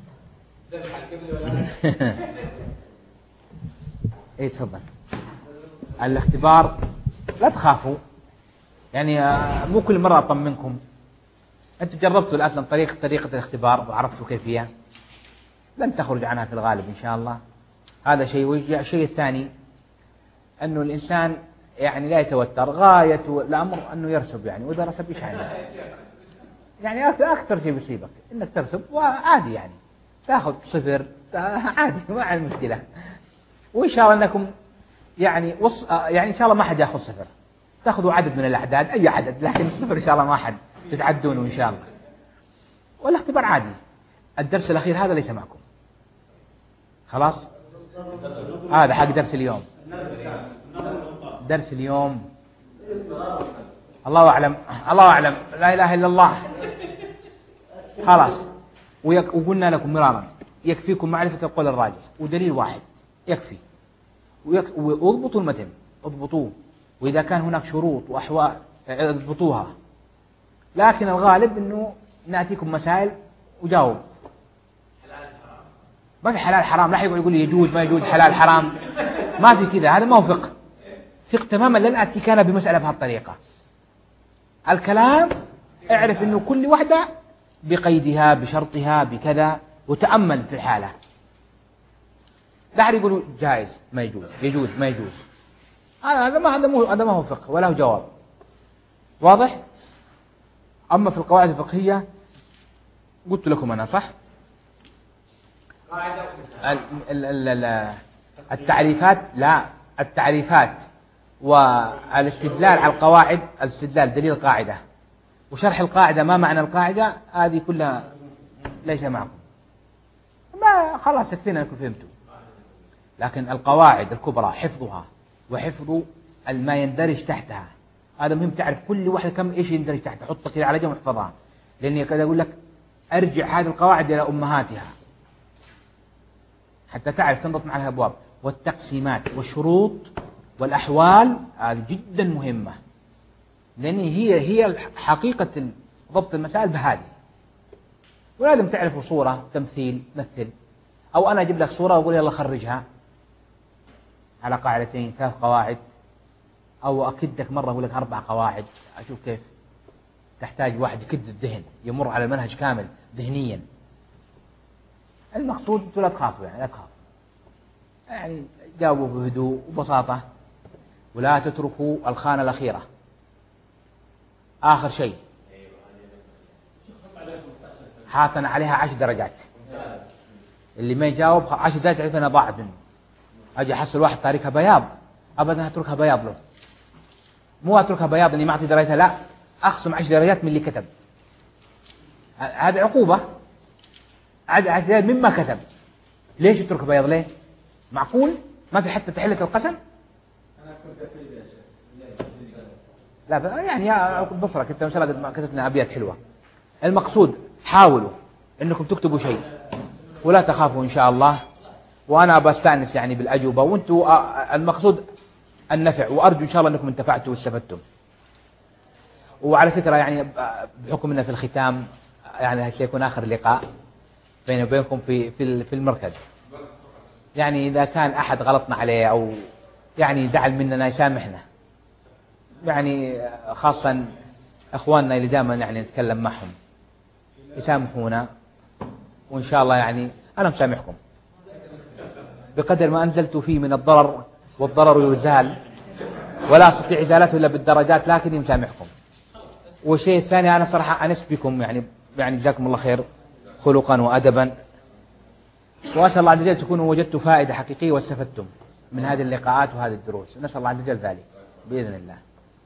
ايه تفضل. الاختبار لا تخافوا، يعني مو كل مرة أطمنكم، أنتم جربتوا الآن طريقة طريقة الاختبار وعرفتوا كيفية، لن تخرج عنها في الغالب إن شاء الله. هذا شيء. والشيء الثاني أنه الإنسان يعني لا يتوتر، غاية الأمر أنه يرسب، يعني وإذا رسب إيش عنده؟ يعني أكثر شيء بيصيبك إنك ترسب، وعادي يعني تأخذ صفر عادي ما عندي مشكلة. وإن شاء الله أنكم يعني وص... يعني إن شاء الله ما حد يأخذ صفر، تأخذوا عدد من الأعداد أي عدد، لكن الصفر إن شاء الله ما حد تتعدونه إن شاء الله. والاختبار عادي. الدرس الأخير هذا ليس معكم خلاص، هذا حق درس اليوم. درس اليوم الله أعلم، الله أعلم، لا إله إلا الله. خلاص. وقلنا لكم مرارا يكفيكم معرفة القول الراجح ودليل واحد يكفي، واضبطوا المتن، اضبطوه، وإذا كان هناك شروط وأحوال اضبطوها، لكن الغالب أنه نأتيكم مسائل وجاوب. ما في حلال حرام، لا يقول لي يجوز ما يجوز حلال حرام، ما في كذا، هذا ما هو فقه. فقه تماما لن أتي كان بمسألة بهالطريقة. الكلام اعرف أنه كل واحدة بقيدها بشرطها بكذا، وتأمل في الحالة. لا أحد يقول جائز ما يجوز، يجوز ما يجوز، هذا ما هذا مو هذا ما هو فقه ولا هو جواب. واضح؟ أما في القواعد الفقهية قلت لكم أنا صح، التعريفات لا التعريفات والاستدلال على القواعد، الاستدلال دليل القاعدة وشرح القاعدة ما معنى القاعدة، هذه كلها ليس معكم. ما لا خلاص يكفينا أنكم فهمتوا. لكن القواعد الكبرى حفظها وحفظ ما يندرج تحتها، هذا مهم. تعرف كل واحد كم إيش يندرج تحتها، حطها كذا على جنب واحفظها، لأني كذا أقول لك أرجع هذه القواعد إلى أمهاتها حتى تعرف تنضبط معها الأبواب والتقسيمات والشروط والأحوال. هذه جدا مهمة، لأن هي هي حقيقة ضبط المسائل بهذه. ولازم تعرفوا صورة تمثيل مثل، أو أنا أجيب لك صورة وأقول يلا خرجها على قاعدتين ثلاث قواعد، أو أكدك مرة أقول لك أربع قواعد. أشوف كيف تحتاج واحد يكد الذهن، يمر على المنهج كامل ذهنيا. المقصود لا تخافوا، يعني لا تخافوا، يعني جاوبوا بهدوء وبساطة، ولا تتركوا الخانة الأخيرة. آخر شيء حاطن عليها عشر درجات، اللي ما يجاوب عشر درجات يعرف أنا ضاعت منه. أجي أحصل واحد تاركها بياض، أبدا أتركها بياض له، مو أتركها بياض إني ما أعطي درجتها، لا، أخصم عشر درجات من اللي كتب. هذه عقوبة، عشر درجات مما كتب. ليش يترك بياض؟ ليه؟ معقول ما في حتى تحلة القسم؟ لا يعني يا بصرك انت ما قد ما كتبت لنا ابيات حلوه. المقصود حاولوا انكم تكتبوا شيء ولا تخافوا ان شاء الله، وانا بستانس يعني بالاجوبه، وانتم المقصود النفع، وارجو ان شاء الله انكم انتفعتوا واستفدتم. وعلى فكره يعني بحكم انه في الختام يعني سيكون اخر لقاء بيني وبينكم في في في المركز، يعني اذا كان احد غلطنا عليه او يعني زعل مننا يسامحنا، يعني خاصة اخواننا اللي دائما يعني نتكلم معهم يسامحونا، وان شاء الله يعني انا مسامحكم بقدر ما انزلت فيه من الضرر، والضرر يزال ولا استطيع ازالته الا بالدرجات، لكني مسامحكم. والشيء الثاني انا صراحة انس بكم، يعني يعني جزاكم الله خير خلقا وادبا، واسال الله عز وجل تكونوا وجدتوا فائدة حقيقية واستفدتم من هذه اللقاءات وهذه الدروس، نسال الله عز وجل ذلك باذن الله.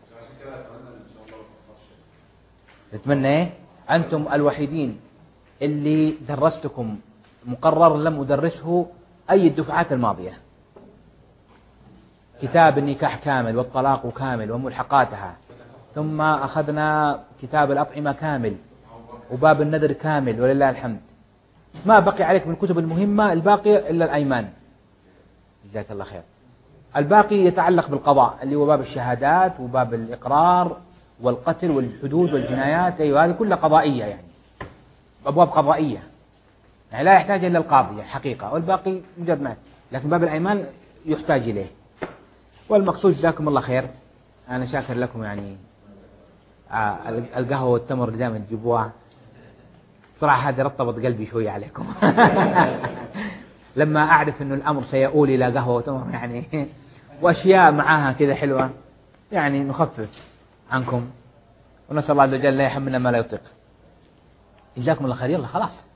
نتمنى ايه؟ انتم الوحيدين اللي درستكم مقرر لم ادرسه اي الدفعات الماضية، كتاب النكاح كامل والطلاق كامل وملحقاتها، ثم اخذنا كتاب الاطعمة كامل وباب النذر كامل ولله الحمد. ما بقي عليك من الكتب المهمة الباقية الا الايمان، جزاك الله خير. الباقي يتعلق بالقضاء اللي هو باب الشهادات وباب الإقرار والقتل والحدود والجنايات، أيوة هذه كلها قضائية، يعني أبواب قضائية يعني لا يحتاج إلا القاضي حقيقة، والباقي مجرد مات. لكن باب الأيمان يحتاج إليه. والمقصود جزاكم الله خير، أنا شاكر لكم يعني آه القهوة والتمر اللي دائما تجيبوها، صراحة هذه رطبت قلبي شوية عليكم لما أعرف أنه الأمر سيؤول إلى قهوة وتمر يعني وأشياء معاها كذا حلوة، يعني نخفف عنكم، ونسأل الله عز وجل لا يحملنا ما لا يطيق. جزاكم الله خير. يلا خلاص.